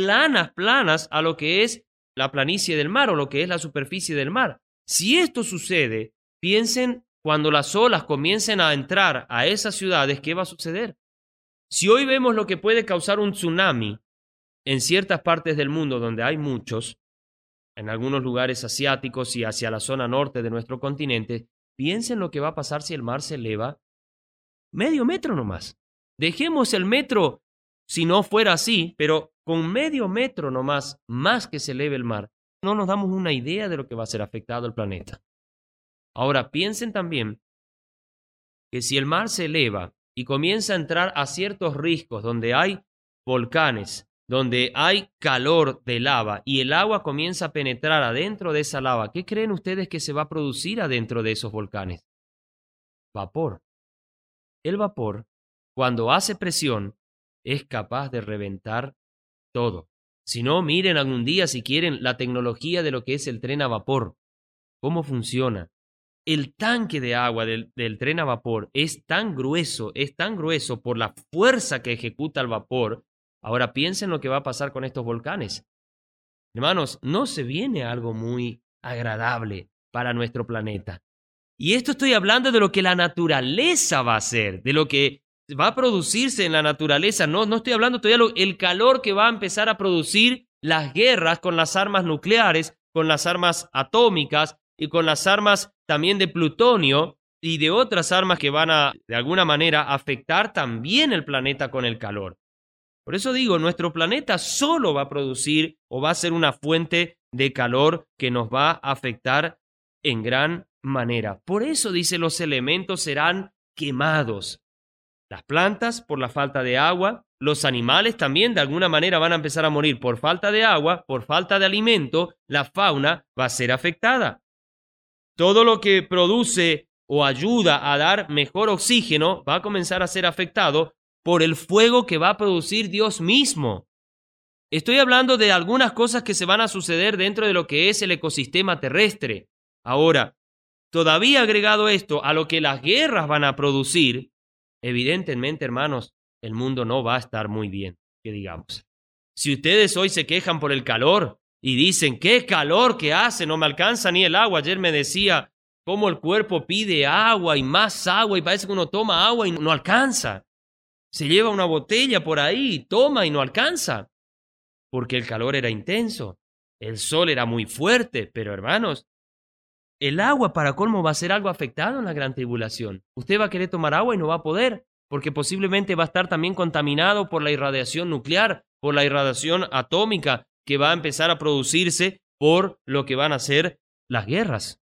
planas a lo que es la planicie del mar o lo que es la superficie del mar. Si esto sucede, piensen cuando las olas comiencen a entrar a esas ciudades, ¿qué va a suceder? Si hoy vemos lo que puede causar un tsunami en ciertas partes del mundo donde hay muchos, en algunos lugares asiáticos y hacia la zona norte de nuestro continente, piensen lo que va a pasar si el mar se eleva medio metro nomás. Dejemos el metro si no fuera así, pero con medio metro nomás, más que se eleve el mar, no nos damos una idea de lo que va a ser afectado el planeta. Ahora, piensen también que si el mar se eleva y comienza a entrar a ciertos riscos donde hay volcanes, donde hay calor de lava y el agua comienza a penetrar adentro de esa lava, ¿qué creen ustedes que se va a producir adentro de esos volcanes? Vapor. El vapor, cuando hace presión, es capaz de reventar todo. Si no, miren algún día, si quieren, la tecnología de lo que es el tren a vapor. ¿Cómo funciona? El tanque de agua del tren a vapor es tan grueso por la fuerza que ejecuta el vapor. Ahora piensen lo que va a pasar con estos volcanes. Hermanos, no se viene algo muy agradable para nuestro planeta. Y esto estoy hablando de lo que la naturaleza va a hacer, de lo que va a producirse en la naturaleza. No estoy hablando todavía el calor que va a empezar a producir las guerras con las armas nucleares, con las armas atómicas y con las armas también de plutonio y de otras armas que van a, de alguna manera, afectar también el planeta con el calor. Por eso digo, nuestro planeta solo va a producir o va a ser una fuente de calor que nos va a afectar en gran manera. Por eso dice, los elementos serán quemados. Las plantas por la falta de agua, los animales también de alguna manera van a empezar a morir por falta de agua, por falta de alimento, la fauna va a ser afectada. Todo lo que produce o ayuda a dar mejor oxígeno va a comenzar a ser afectado por el fuego que va a producir Dios mismo. Estoy hablando de algunas cosas que se van a suceder dentro de lo que es el ecosistema terrestre. Ahora, todavía agregado esto a lo que las guerras van a producir, evidentemente, hermanos, el mundo no va a estar muy bien, que digamos. Si ustedes hoy se quejan por el calor y dicen, qué calor que hace, no me alcanza ni el agua. Ayer me decía cómo el cuerpo pide agua y más agua y parece que uno toma agua y no alcanza. Se lleva una botella por ahí y toma y no alcanza, porque el calor era intenso, el sol era muy fuerte, pero hermanos, el agua para colmo va a ser algo afectado en la gran tribulación. Usted va a querer tomar agua y no va a poder, porque posiblemente va a estar también contaminado por la irradiación nuclear, por la irradiación atómica que va a empezar a producirse por lo que van a ser las guerras.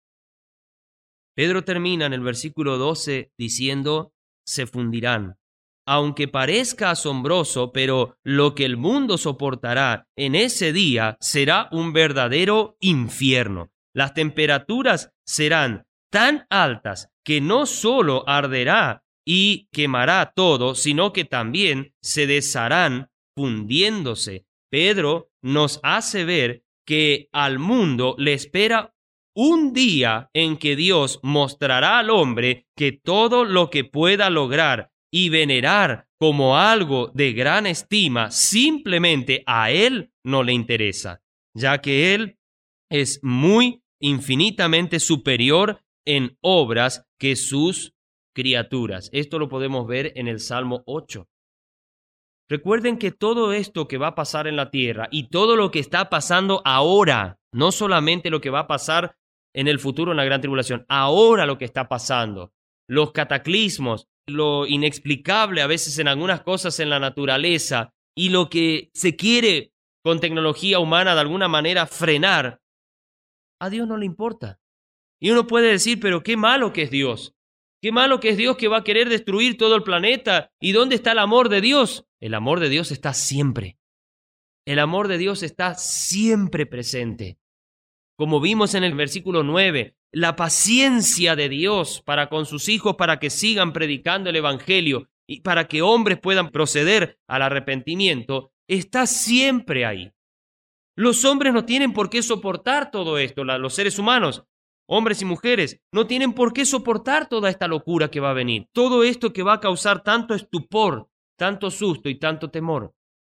Pedro termina en el versículo 12 diciendo, se fundirán. Aunque parezca asombroso, pero lo que el mundo soportará en ese día será un verdadero infierno. Las temperaturas serán tan altas que no solo arderá y quemará todo, sino que también se desharán fundiéndose. Pedro nos hace ver que al mundo le espera un día en que Dios mostrará al hombre que todo lo que pueda lograr y venerar como algo de gran estima, simplemente a él no le interesa, ya que él es muy infinitamente superior en obras que sus criaturas. Esto lo podemos ver en el Salmo 8. Recuerden que todo esto que va a pasar en la tierra y todo lo que está pasando ahora, no solamente lo que va a pasar en el futuro en la gran tribulación, ahora lo que está pasando, los cataclismos, lo inexplicable a veces en algunas cosas en la naturaleza y lo que se quiere con tecnología humana de alguna manera frenar, a Dios no le importa. Y uno puede decir, pero qué malo que es Dios. Qué malo que es Dios que va a querer destruir todo el planeta. ¿Y dónde está el amor de Dios? El amor de Dios está siempre. El amor de Dios está siempre presente. Como vimos en el versículo 9, la paciencia de Dios para con sus hijos, para que sigan predicando el evangelio y para que hombres puedan proceder al arrepentimiento, está siempre ahí. Los hombres no tienen por qué soportar todo esto, los seres humanos, hombres y mujeres, no tienen por qué soportar toda esta locura que va a venir, todo esto que va a causar tanto estupor, tanto susto y tanto temor.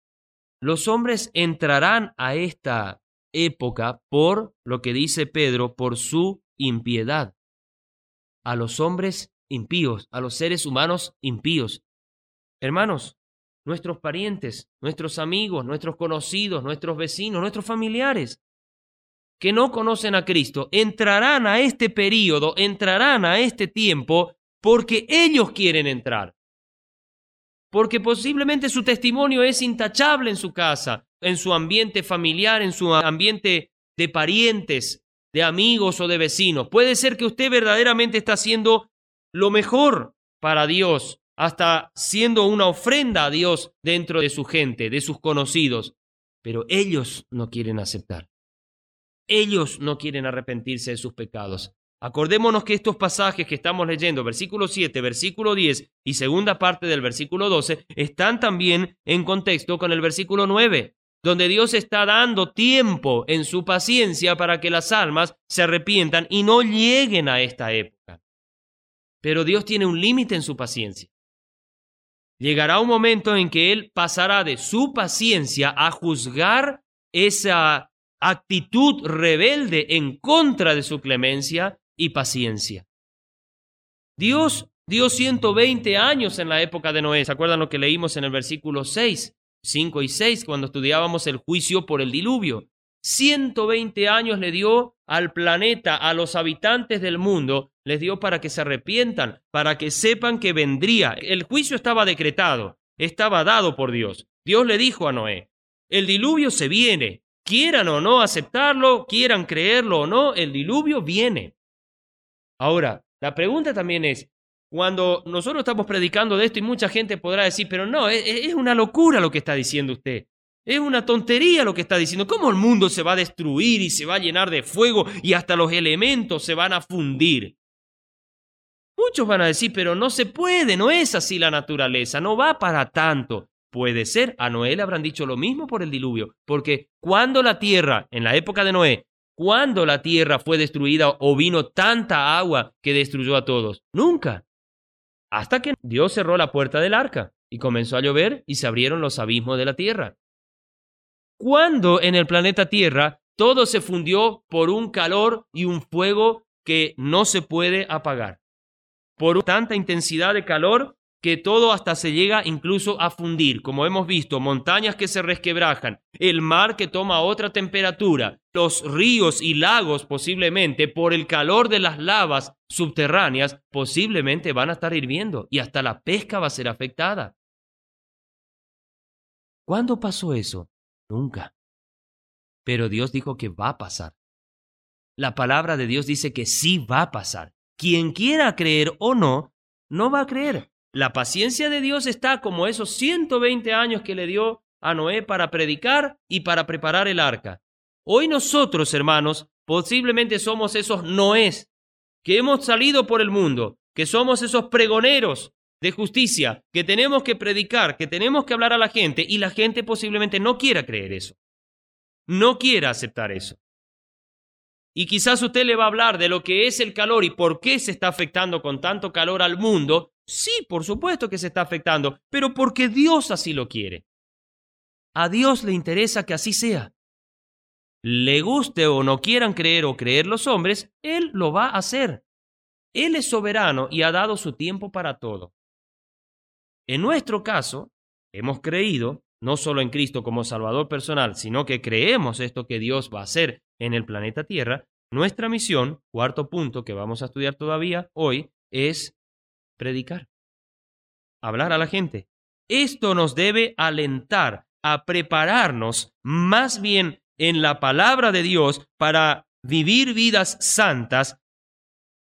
Los hombres entrarán a esta época por lo que dice Pedro, por su impiedad. A los hombres impíos, a los seres humanos impíos. Hermanos, nuestros parientes, nuestros amigos, nuestros conocidos, nuestros vecinos, nuestros familiares que no conocen a Cristo, entrarán a este período, entrarán a este tiempo porque ellos quieren entrar. Porque posiblemente su testimonio es intachable en su casa, en su ambiente familiar, en su ambiente de parientes, de amigos o de vecinos. Puede ser que usted verdaderamente está haciendo lo mejor para Dios, hasta siendo una ofrenda a Dios dentro de su gente, de sus conocidos. Pero ellos no quieren aceptar. Ellos no quieren arrepentirse de sus pecados. Acordémonos que estos pasajes que estamos leyendo, versículo 7, versículo 10 y segunda parte del versículo 12, están también en contexto con el versículo 9, donde Dios está dando tiempo en su paciencia para que las almas se arrepientan y no lleguen a esta época. Pero Dios tiene un límite en su paciencia. Llegará un momento en que Él pasará de su paciencia a juzgar esa actitud rebelde en contra de su clemencia y paciencia. Dios dio 120 años en la época de Noé. ¿Se acuerdan lo que leímos en el versículo 6, 5 y 6 cuando estudiábamos el juicio por el diluvio? 120 años le dio al planeta, a los habitantes del mundo, les dio para que se arrepientan, para que sepan que vendría. El juicio estaba decretado, estaba dado por Dios. Dios le dijo a Noé, el diluvio se viene. Quieran o no aceptarlo, quieran creerlo o no, el diluvio viene. Ahora, la pregunta también es, cuando nosotros estamos predicando de esto y mucha gente podrá decir, pero no, es una locura lo que está diciendo usted. Es una tontería lo que está diciendo. ¿Cómo el mundo se va a destruir y se va a llenar de fuego y hasta los elementos se van a fundir? Muchos van a decir, pero no se puede, no es así la naturaleza, no va para tanto. Puede ser, a Noé le habrán dicho lo mismo por el diluvio, porque cuando la tierra, en la época de Noé, cuando la tierra fue destruida o vino tanta agua que destruyó a todos, nunca. Hasta que Dios cerró la puerta del arca y comenzó a llover y se abrieron los abismos de la tierra. Cuando en el planeta Tierra todo se fundió por un calor y un fuego que no se puede apagar, por tanta intensidad de calor que todo hasta se llega incluso a fundir, como hemos visto, montañas que se resquebrajan, el mar que toma otra temperatura, los ríos y lagos posiblemente por el calor de las lavas subterráneas posiblemente van a estar hirviendo y hasta la pesca va a ser afectada. ¿Cuándo pasó eso? Nunca. Pero Dios dijo que va a pasar. La palabra de Dios dice que sí va a pasar. Quien quiera creer o no, no va a creer. La paciencia de Dios está como esos 120 años que le dio a Noé para predicar y para preparar el arca. Hoy nosotros, hermanos, posiblemente somos esos Noés que hemos salido por el mundo, que somos esos pregoneros de justicia, que tenemos que predicar, que tenemos que hablar a la gente y la gente posiblemente no quiera creer eso. No quiera aceptar eso. Y quizás usted le va a hablar de lo que es el calor y por qué se está afectando con tanto calor al mundo. Sí, por supuesto que se está afectando, pero porque Dios así lo quiere. A Dios le interesa que así sea. Le guste o no quieran creer o creer los hombres, Él lo va a hacer. Él es soberano y ha dado su tiempo para todo. En nuestro caso, hemos creído no solo en Cristo como Salvador personal, sino que creemos esto que Dios va a hacer en el planeta Tierra. Nuestra misión, cuarto punto que vamos a estudiar todavía hoy, es predicar, hablar a la gente. Esto nos debe alentar a prepararnos más bien en la palabra de Dios para vivir vidas santas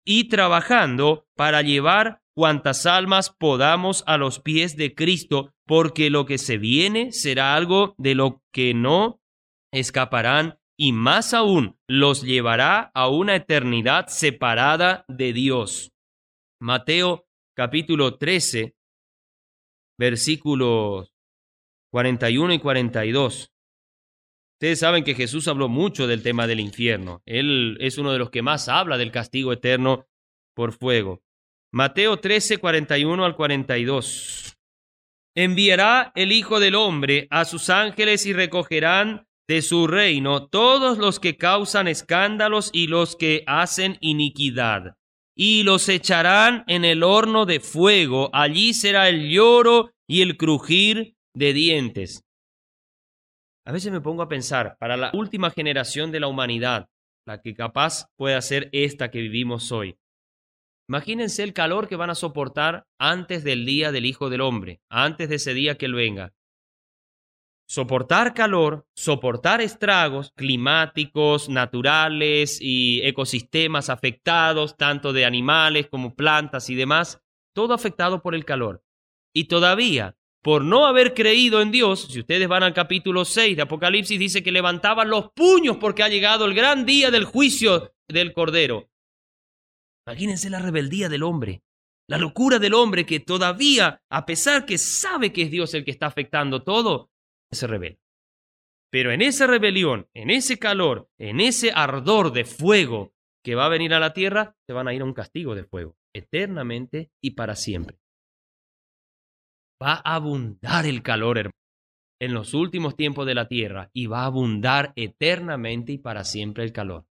y trabajando para llevar cuantas almas podamos a los pies de Cristo, porque lo que se viene será algo de lo que no escaparán, y más aún los llevará a una eternidad separada de Dios. Mateo capítulo 13, versículos 41 y 42. Ustedes saben que Jesús habló mucho del tema del infierno. Él es uno de los que más habla del castigo eterno por fuego. Mateo 13, 41 al 42. Enviará el Hijo del Hombre a sus ángeles y recogerán de su reino todos los que causan escándalos y los que hacen iniquidad, y los echarán en el horno de fuego. Allí será el lloro y el crujir de dientes. A veces me pongo a pensar, para la última generación de la humanidad, la que capaz pueda ser esta que vivimos hoy, imagínense el calor que van a soportar antes del día del Hijo del Hombre, antes de ese día que Él venga. Soportar calor, soportar estragos climáticos, naturales y ecosistemas afectados, tanto de animales como plantas y demás, todo afectado por el calor. Y todavía, por no haber creído en Dios, si ustedes van al capítulo 6 de Apocalipsis, dice que levantaban los puños porque ha llegado el gran día del juicio del Cordero. Imagínense la rebeldía del hombre, la locura del hombre que todavía, a pesar que sabe que es Dios el que está afectando todo, se rebela. Pero en esa rebelión, en ese calor, en ese ardor de fuego que va a venir a la tierra, se van a ir a un castigo de fuego, eternamente y para siempre. Va a abundar el calor, hermano, en los últimos tiempos de la tierra, y va a abundar eternamente y para siempre el calor.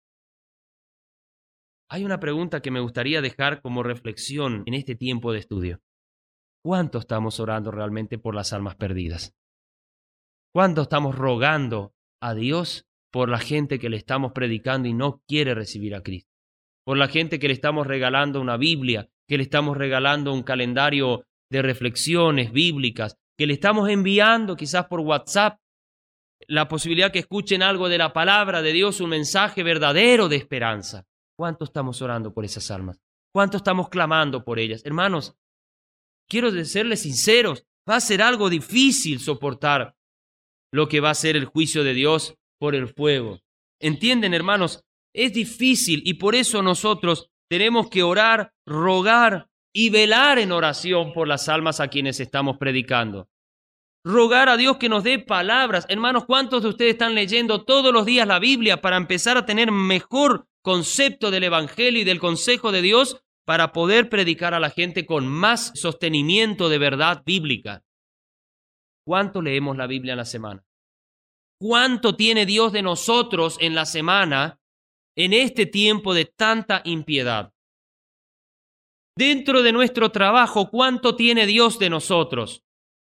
Hay una pregunta que me gustaría dejar como reflexión en este tiempo de estudio. ¿Cuánto estamos orando realmente por las almas perdidas? ¿Cuánto estamos rogando a Dios por la gente que le estamos predicando y no quiere recibir a Cristo? Por la gente que le estamos regalando una Biblia, que le estamos regalando un calendario de reflexiones bíblicas, que le estamos enviando quizás por WhatsApp la posibilidad que escuchen algo de la palabra de Dios, un mensaje verdadero de esperanza. ¿Cuánto estamos orando por esas almas? ¿Cuánto estamos clamando por ellas? Hermanos, quiero serles sinceros, va a ser algo difícil soportar lo que va a ser el juicio de Dios por el fuego. ¿Entienden, hermanos? Es difícil y por eso nosotros tenemos que orar, rogar y velar en oración por las almas a quienes estamos predicando. Rogar a Dios que nos dé palabras. Hermanos, ¿cuántos de ustedes están leyendo todos los días la Biblia para empezar a tener mejor concepto del Evangelio y del consejo de Dios para poder predicar a la gente con más sostenimiento de verdad bíblica? ¿Cuánto leemos la Biblia en la semana? ¿Cuánto tiene Dios de nosotros en la semana en este tiempo de tanta impiedad? Dentro de nuestro trabajo, ¿cuánto tiene Dios de nosotros?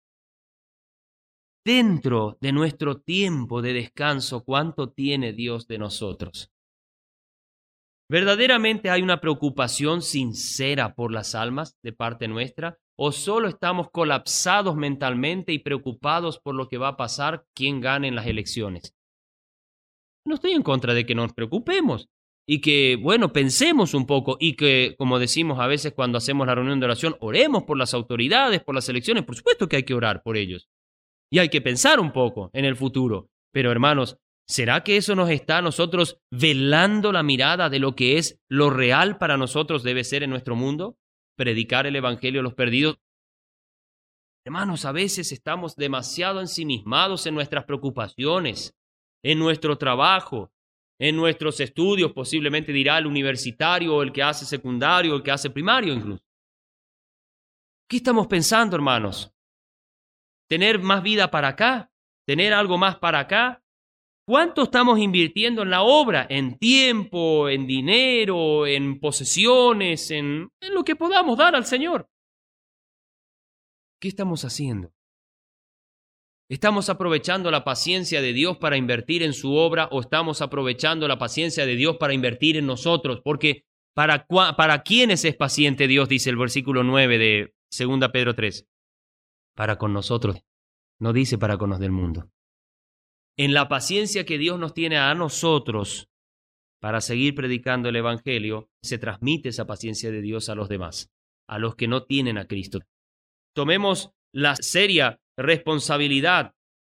Dentro de nuestro tiempo de descanso, ¿cuánto tiene Dios de nosotros? ¿Verdaderamente hay una preocupación sincera por las almas de parte nuestra? ¿O solo estamos colapsados mentalmente y preocupados por lo que va a pasar quién gane en las elecciones? No estoy en contra de que nos preocupemos y que, bueno, pensemos un poco y que, como decimos a veces cuando hacemos la reunión de oración, oremos por las autoridades, por las elecciones. Por supuesto que hay que orar por ellos y hay que pensar un poco en el futuro. Pero, hermanos, ¿será que eso nos está a nosotros velando la mirada de lo que es lo real para nosotros debe ser en nuestro mundo? Predicar el evangelio a los perdidos. Hermanos, a veces estamos demasiado ensimismados en nuestras preocupaciones, en nuestro trabajo, en nuestros estudios, posiblemente dirá el universitario o el que hace secundario o el que hace primario incluso. ¿Qué estamos pensando, hermanos? ¿Tener más vida para acá? ¿Tener algo más para acá? ¿Cuánto estamos invirtiendo en la obra? En tiempo, en dinero, en posesiones, en lo que podamos dar al Señor. ¿Qué estamos haciendo? ¿Estamos aprovechando la paciencia de Dios para invertir en su obra o estamos aprovechando la paciencia de Dios para invertir en nosotros? Porque ¿para quiénes es paciente Dios? Dice el versículo 9 de 2 Pedro 3. Para con nosotros. No dice para con los del mundo. En la paciencia que Dios nos tiene a nosotros, para seguir predicando el Evangelio, se transmite esa paciencia de Dios a los demás, a los que no tienen a Cristo. Tomemos la seria responsabilidad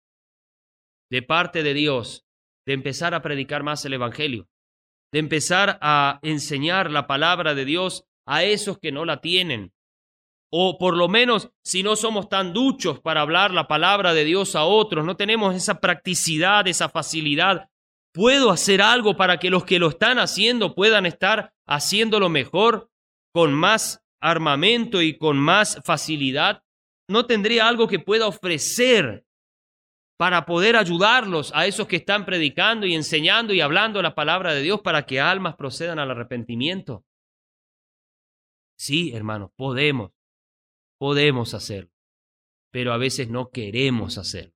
de parte de Dios de empezar a predicar más el Evangelio, de empezar a enseñar la palabra de Dios a esos que no la tienen. O por lo menos, si no somos tan duchos para hablar la palabra de Dios a otros, no tenemos esa practicidad, esa facilidad, ¿puedo hacer algo para que los que lo están haciendo puedan estar haciéndolo mejor, con más armamento y con más facilidad? ¿No tendría algo que pueda ofrecer para poder ayudarlos a esos que están predicando y enseñando y hablando la palabra de Dios para que almas procedan al arrepentimiento? Sí, hermanos, podemos hacerlo, pero a veces no queremos hacerlo.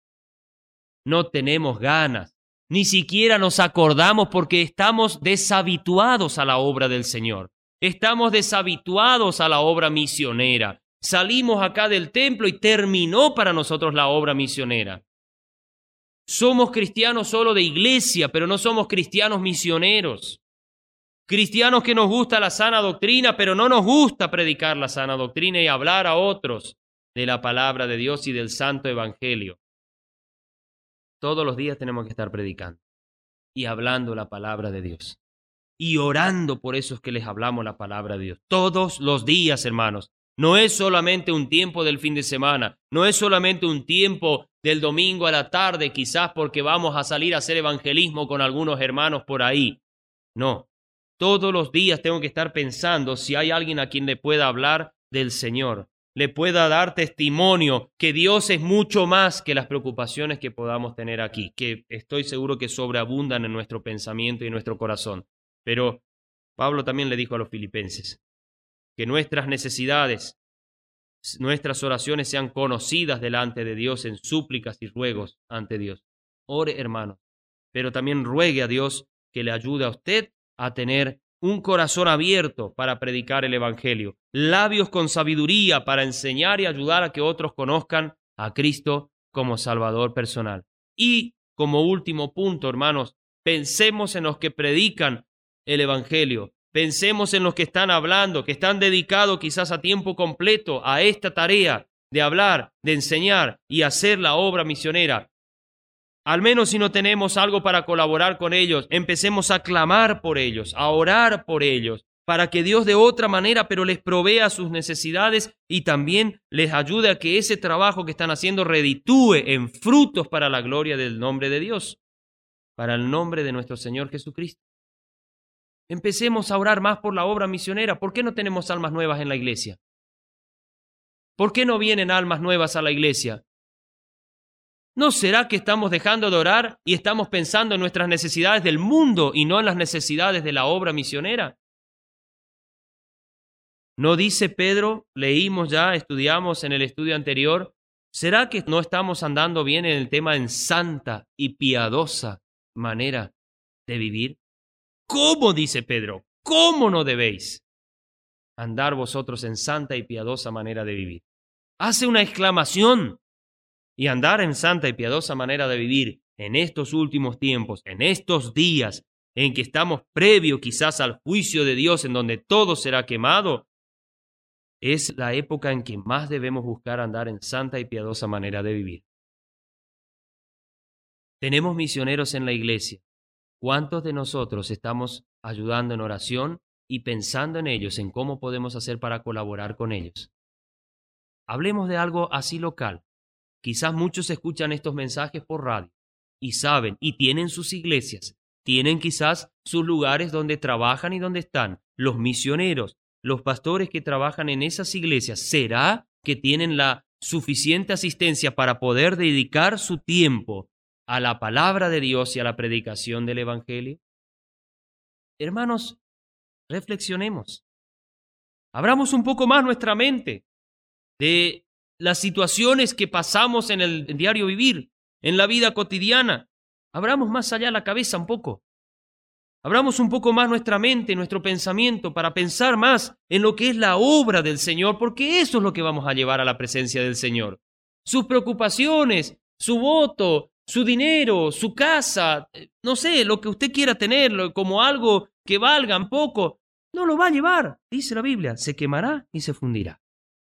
No tenemos ganas, ni siquiera nos acordamos porque estamos deshabituados a la obra del Señor. Estamos deshabituados a la obra misionera. Salimos acá del templo y terminó para nosotros la obra misionera. Somos cristianos solo de iglesia, pero no somos cristianos misioneros. Cristianos que nos gusta la sana doctrina, pero no nos gusta predicar la sana doctrina y hablar a otros de la palabra de Dios y del santo evangelio. Todos los días tenemos que estar predicando y hablando la palabra de Dios y orando por esos que les hablamos la palabra de Dios. Todos los días, hermanos. No es solamente un tiempo del fin de semana, no es solamente un tiempo del domingo a la tarde, quizás porque vamos a salir a hacer evangelismo con algunos hermanos por ahí. No, todos los días tengo que estar pensando si hay alguien a quien le pueda hablar del Señor, le pueda dar testimonio que Dios es mucho más que las preocupaciones que podamos tener aquí, que estoy seguro que sobreabundan en nuestro pensamiento y en nuestro corazón. Pero Pablo también le dijo a los filipenses que nuestras necesidades, nuestras oraciones sean conocidas delante de Dios en súplicas y ruegos ante Dios. Ore, hermano, pero también ruegue a Dios que le ayude a usted a tener un corazón abierto para predicar el Evangelio, labios con sabiduría para enseñar y ayudar a que otros conozcan a Cristo como Salvador personal. Y como último punto, hermanos, pensemos en los que predican el Evangelio. Pensemos en los que están hablando, que están dedicados quizás a tiempo completo a esta tarea de hablar, de enseñar y hacer la obra misionera. Al menos si no tenemos algo para colaborar con ellos, empecemos a clamar por ellos, a orar por ellos, para que Dios de otra manera, pero les provea sus necesidades y también les ayude a que ese trabajo que están haciendo reditúe en frutos para la gloria del nombre de Dios, para el nombre de nuestro Señor Jesucristo. Empecemos a orar más por la obra misionera. ¿Por qué no tenemos almas nuevas en la iglesia? ¿Por qué no vienen almas nuevas a la iglesia? ¿No será que estamos dejando de orar y estamos pensando en nuestras necesidades del mundo y no en las necesidades de la obra misionera? ¿No dice Pedro, leímos ya, estudiamos en el estudio anterior, ¿será que no estamos andando bien en el tema en santa y piadosa manera de vivir? ¿Cómo, dice Pedro? ¿Cómo no debéis andar vosotros en santa y piadosa manera de vivir? Hace una exclamación. Y andar en santa y piadosa manera de vivir en estos últimos tiempos, en estos días en que estamos previo quizás al juicio de Dios en donde todo será quemado, es la época en que más debemos buscar andar en santa y piadosa manera de vivir. Tenemos misioneros en la iglesia. ¿Cuántos de nosotros estamos ayudando en oración y pensando en ellos, en cómo podemos hacer para colaborar con ellos? Hablemos de algo así local. Quizás muchos escuchan estos mensajes por radio y saben y tienen sus iglesias, tienen quizás sus lugares donde trabajan y donde están. Los misioneros, los pastores que trabajan en esas iglesias, ¿será que tienen la suficiente asistencia para poder dedicar su tiempo a la palabra de Dios y a la predicación del Evangelio? Hermanos, reflexionemos. Abramos un poco más nuestra mente de las situaciones que pasamos en el diario vivir, en la vida cotidiana. Abramos más allá la cabeza un poco. Abramos un poco más nuestra mente, nuestro pensamiento, para pensar más en lo que es la obra del Señor, porque eso es lo que vamos a llevar a la presencia del Señor. Sus preocupaciones, su voto, su dinero, su casa, no sé, lo que usted quiera tenerlo como algo que valga poco, no lo va a llevar, dice la Biblia, se quemará y se fundirá.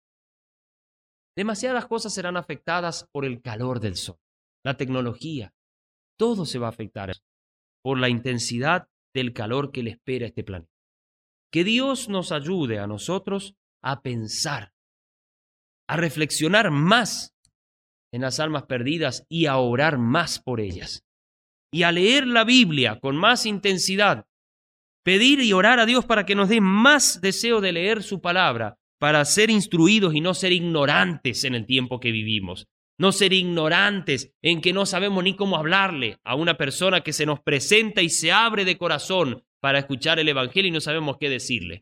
Demasiadas cosas serán afectadas por el calor del sol, la tecnología, todo se va a afectar por la intensidad del calor que le espera a este planeta. Que Dios nos ayude a nosotros a pensar, a reflexionar más en las almas perdidas y a orar más por ellas. Y a leer la Biblia con más intensidad, pedir y orar a Dios para que nos dé más deseo de leer su palabra, para ser instruidos y no ser ignorantes en el tiempo que vivimos. No ser ignorantes en que no sabemos ni cómo hablarle a una persona que se nos presenta y se abre de corazón para escuchar el Evangelio y no sabemos qué decirle.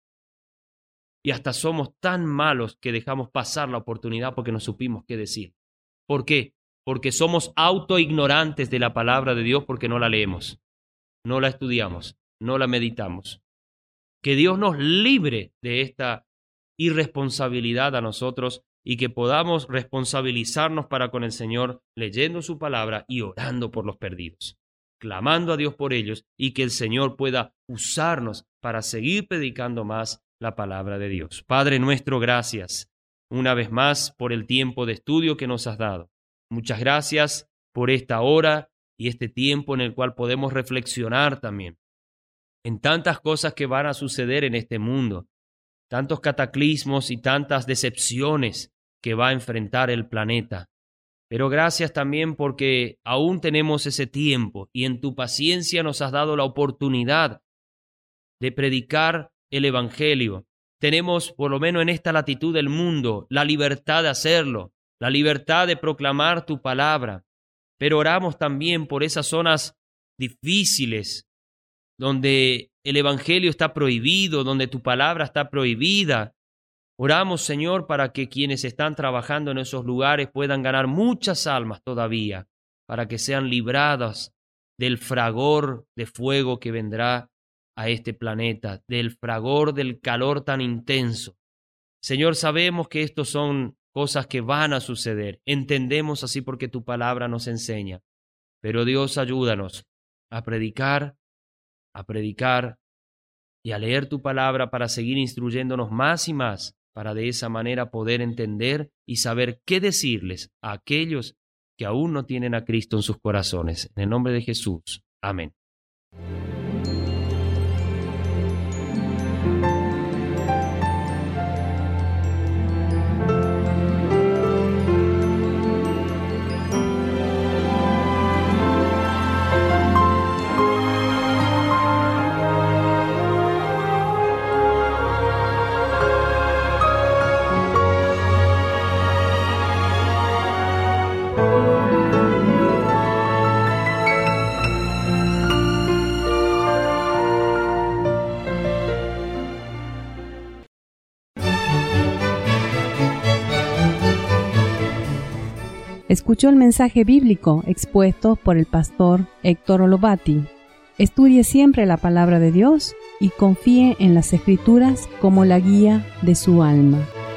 Y hasta somos tan malos que dejamos pasar la oportunidad porque no supimos qué decir. ¿Por qué? Porque somos autoignorantes de la palabra de Dios porque no la leemos, no la estudiamos, no la meditamos. Que Dios nos libre de esta irresponsabilidad a nosotros y que podamos responsabilizarnos para con el Señor leyendo su palabra y orando por los perdidos, clamando a Dios por ellos y que el Señor pueda usarnos para seguir predicando más la palabra de Dios. Padre nuestro, gracias una vez más por el tiempo de estudio que nos has dado. Muchas gracias por esta hora y este tiempo en el cual podemos reflexionar también en tantas cosas que van a suceder en este mundo, tantos cataclismos y tantas decepciones que va a enfrentar el planeta. Pero gracias también porque aún tenemos ese tiempo y en tu paciencia nos has dado la oportunidad de predicar el Evangelio. Tenemos, por lo menos en esta latitud del mundo, la libertad de hacerlo, la libertad de proclamar tu palabra. Pero oramos también por esas zonas difíciles donde el Evangelio está prohibido, donde tu palabra está prohibida. Oramos, Señor, para que quienes están trabajando en esos lugares puedan ganar muchas almas todavía, para que sean libradas del fragor de fuego que vendrá a este planeta, del fragor del calor tan intenso. Señor, sabemos que estos son cosas que van a suceder. Entendemos así porque tu palabra nos enseña. Pero Dios, ayúdanos a predicar y a leer tu palabra para seguir instruyéndonos más y más, para de esa manera poder entender y saber qué decirles a aquellos que aún no tienen a Cristo en sus corazones. En el nombre de Jesús. Amén. Escuchó el mensaje bíblico expuesto por el pastor Héctor Olovati. Estudie siempre la palabra de Dios y confíe en las Escrituras como la guía de su alma.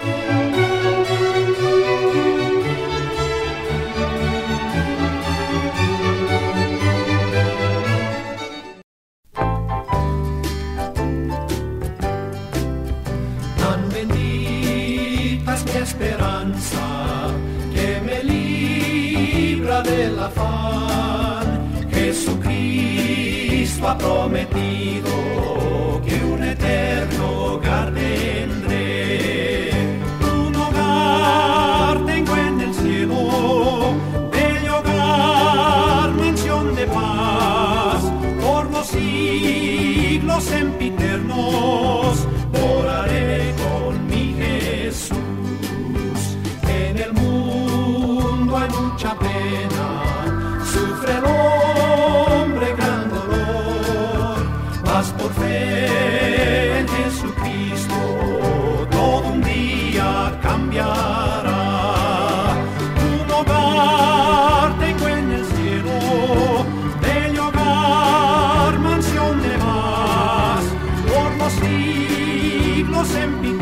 Tan bendita es mi esperanza, que me libra del afán. Jesucristo ha prometido que un eterno hogar tendré. Un hogar tengo en el cielo, bello hogar, mansión de paz. Por los siglos sempiternos moraré con mi Jesús. En el mundo hay mucha pena, sufre el hombre gran dolor, mas por fe en Jesucristo todo un día cambiará. Un hogar tengo en el cielo, bello hogar, mansión de paz, por los siglos en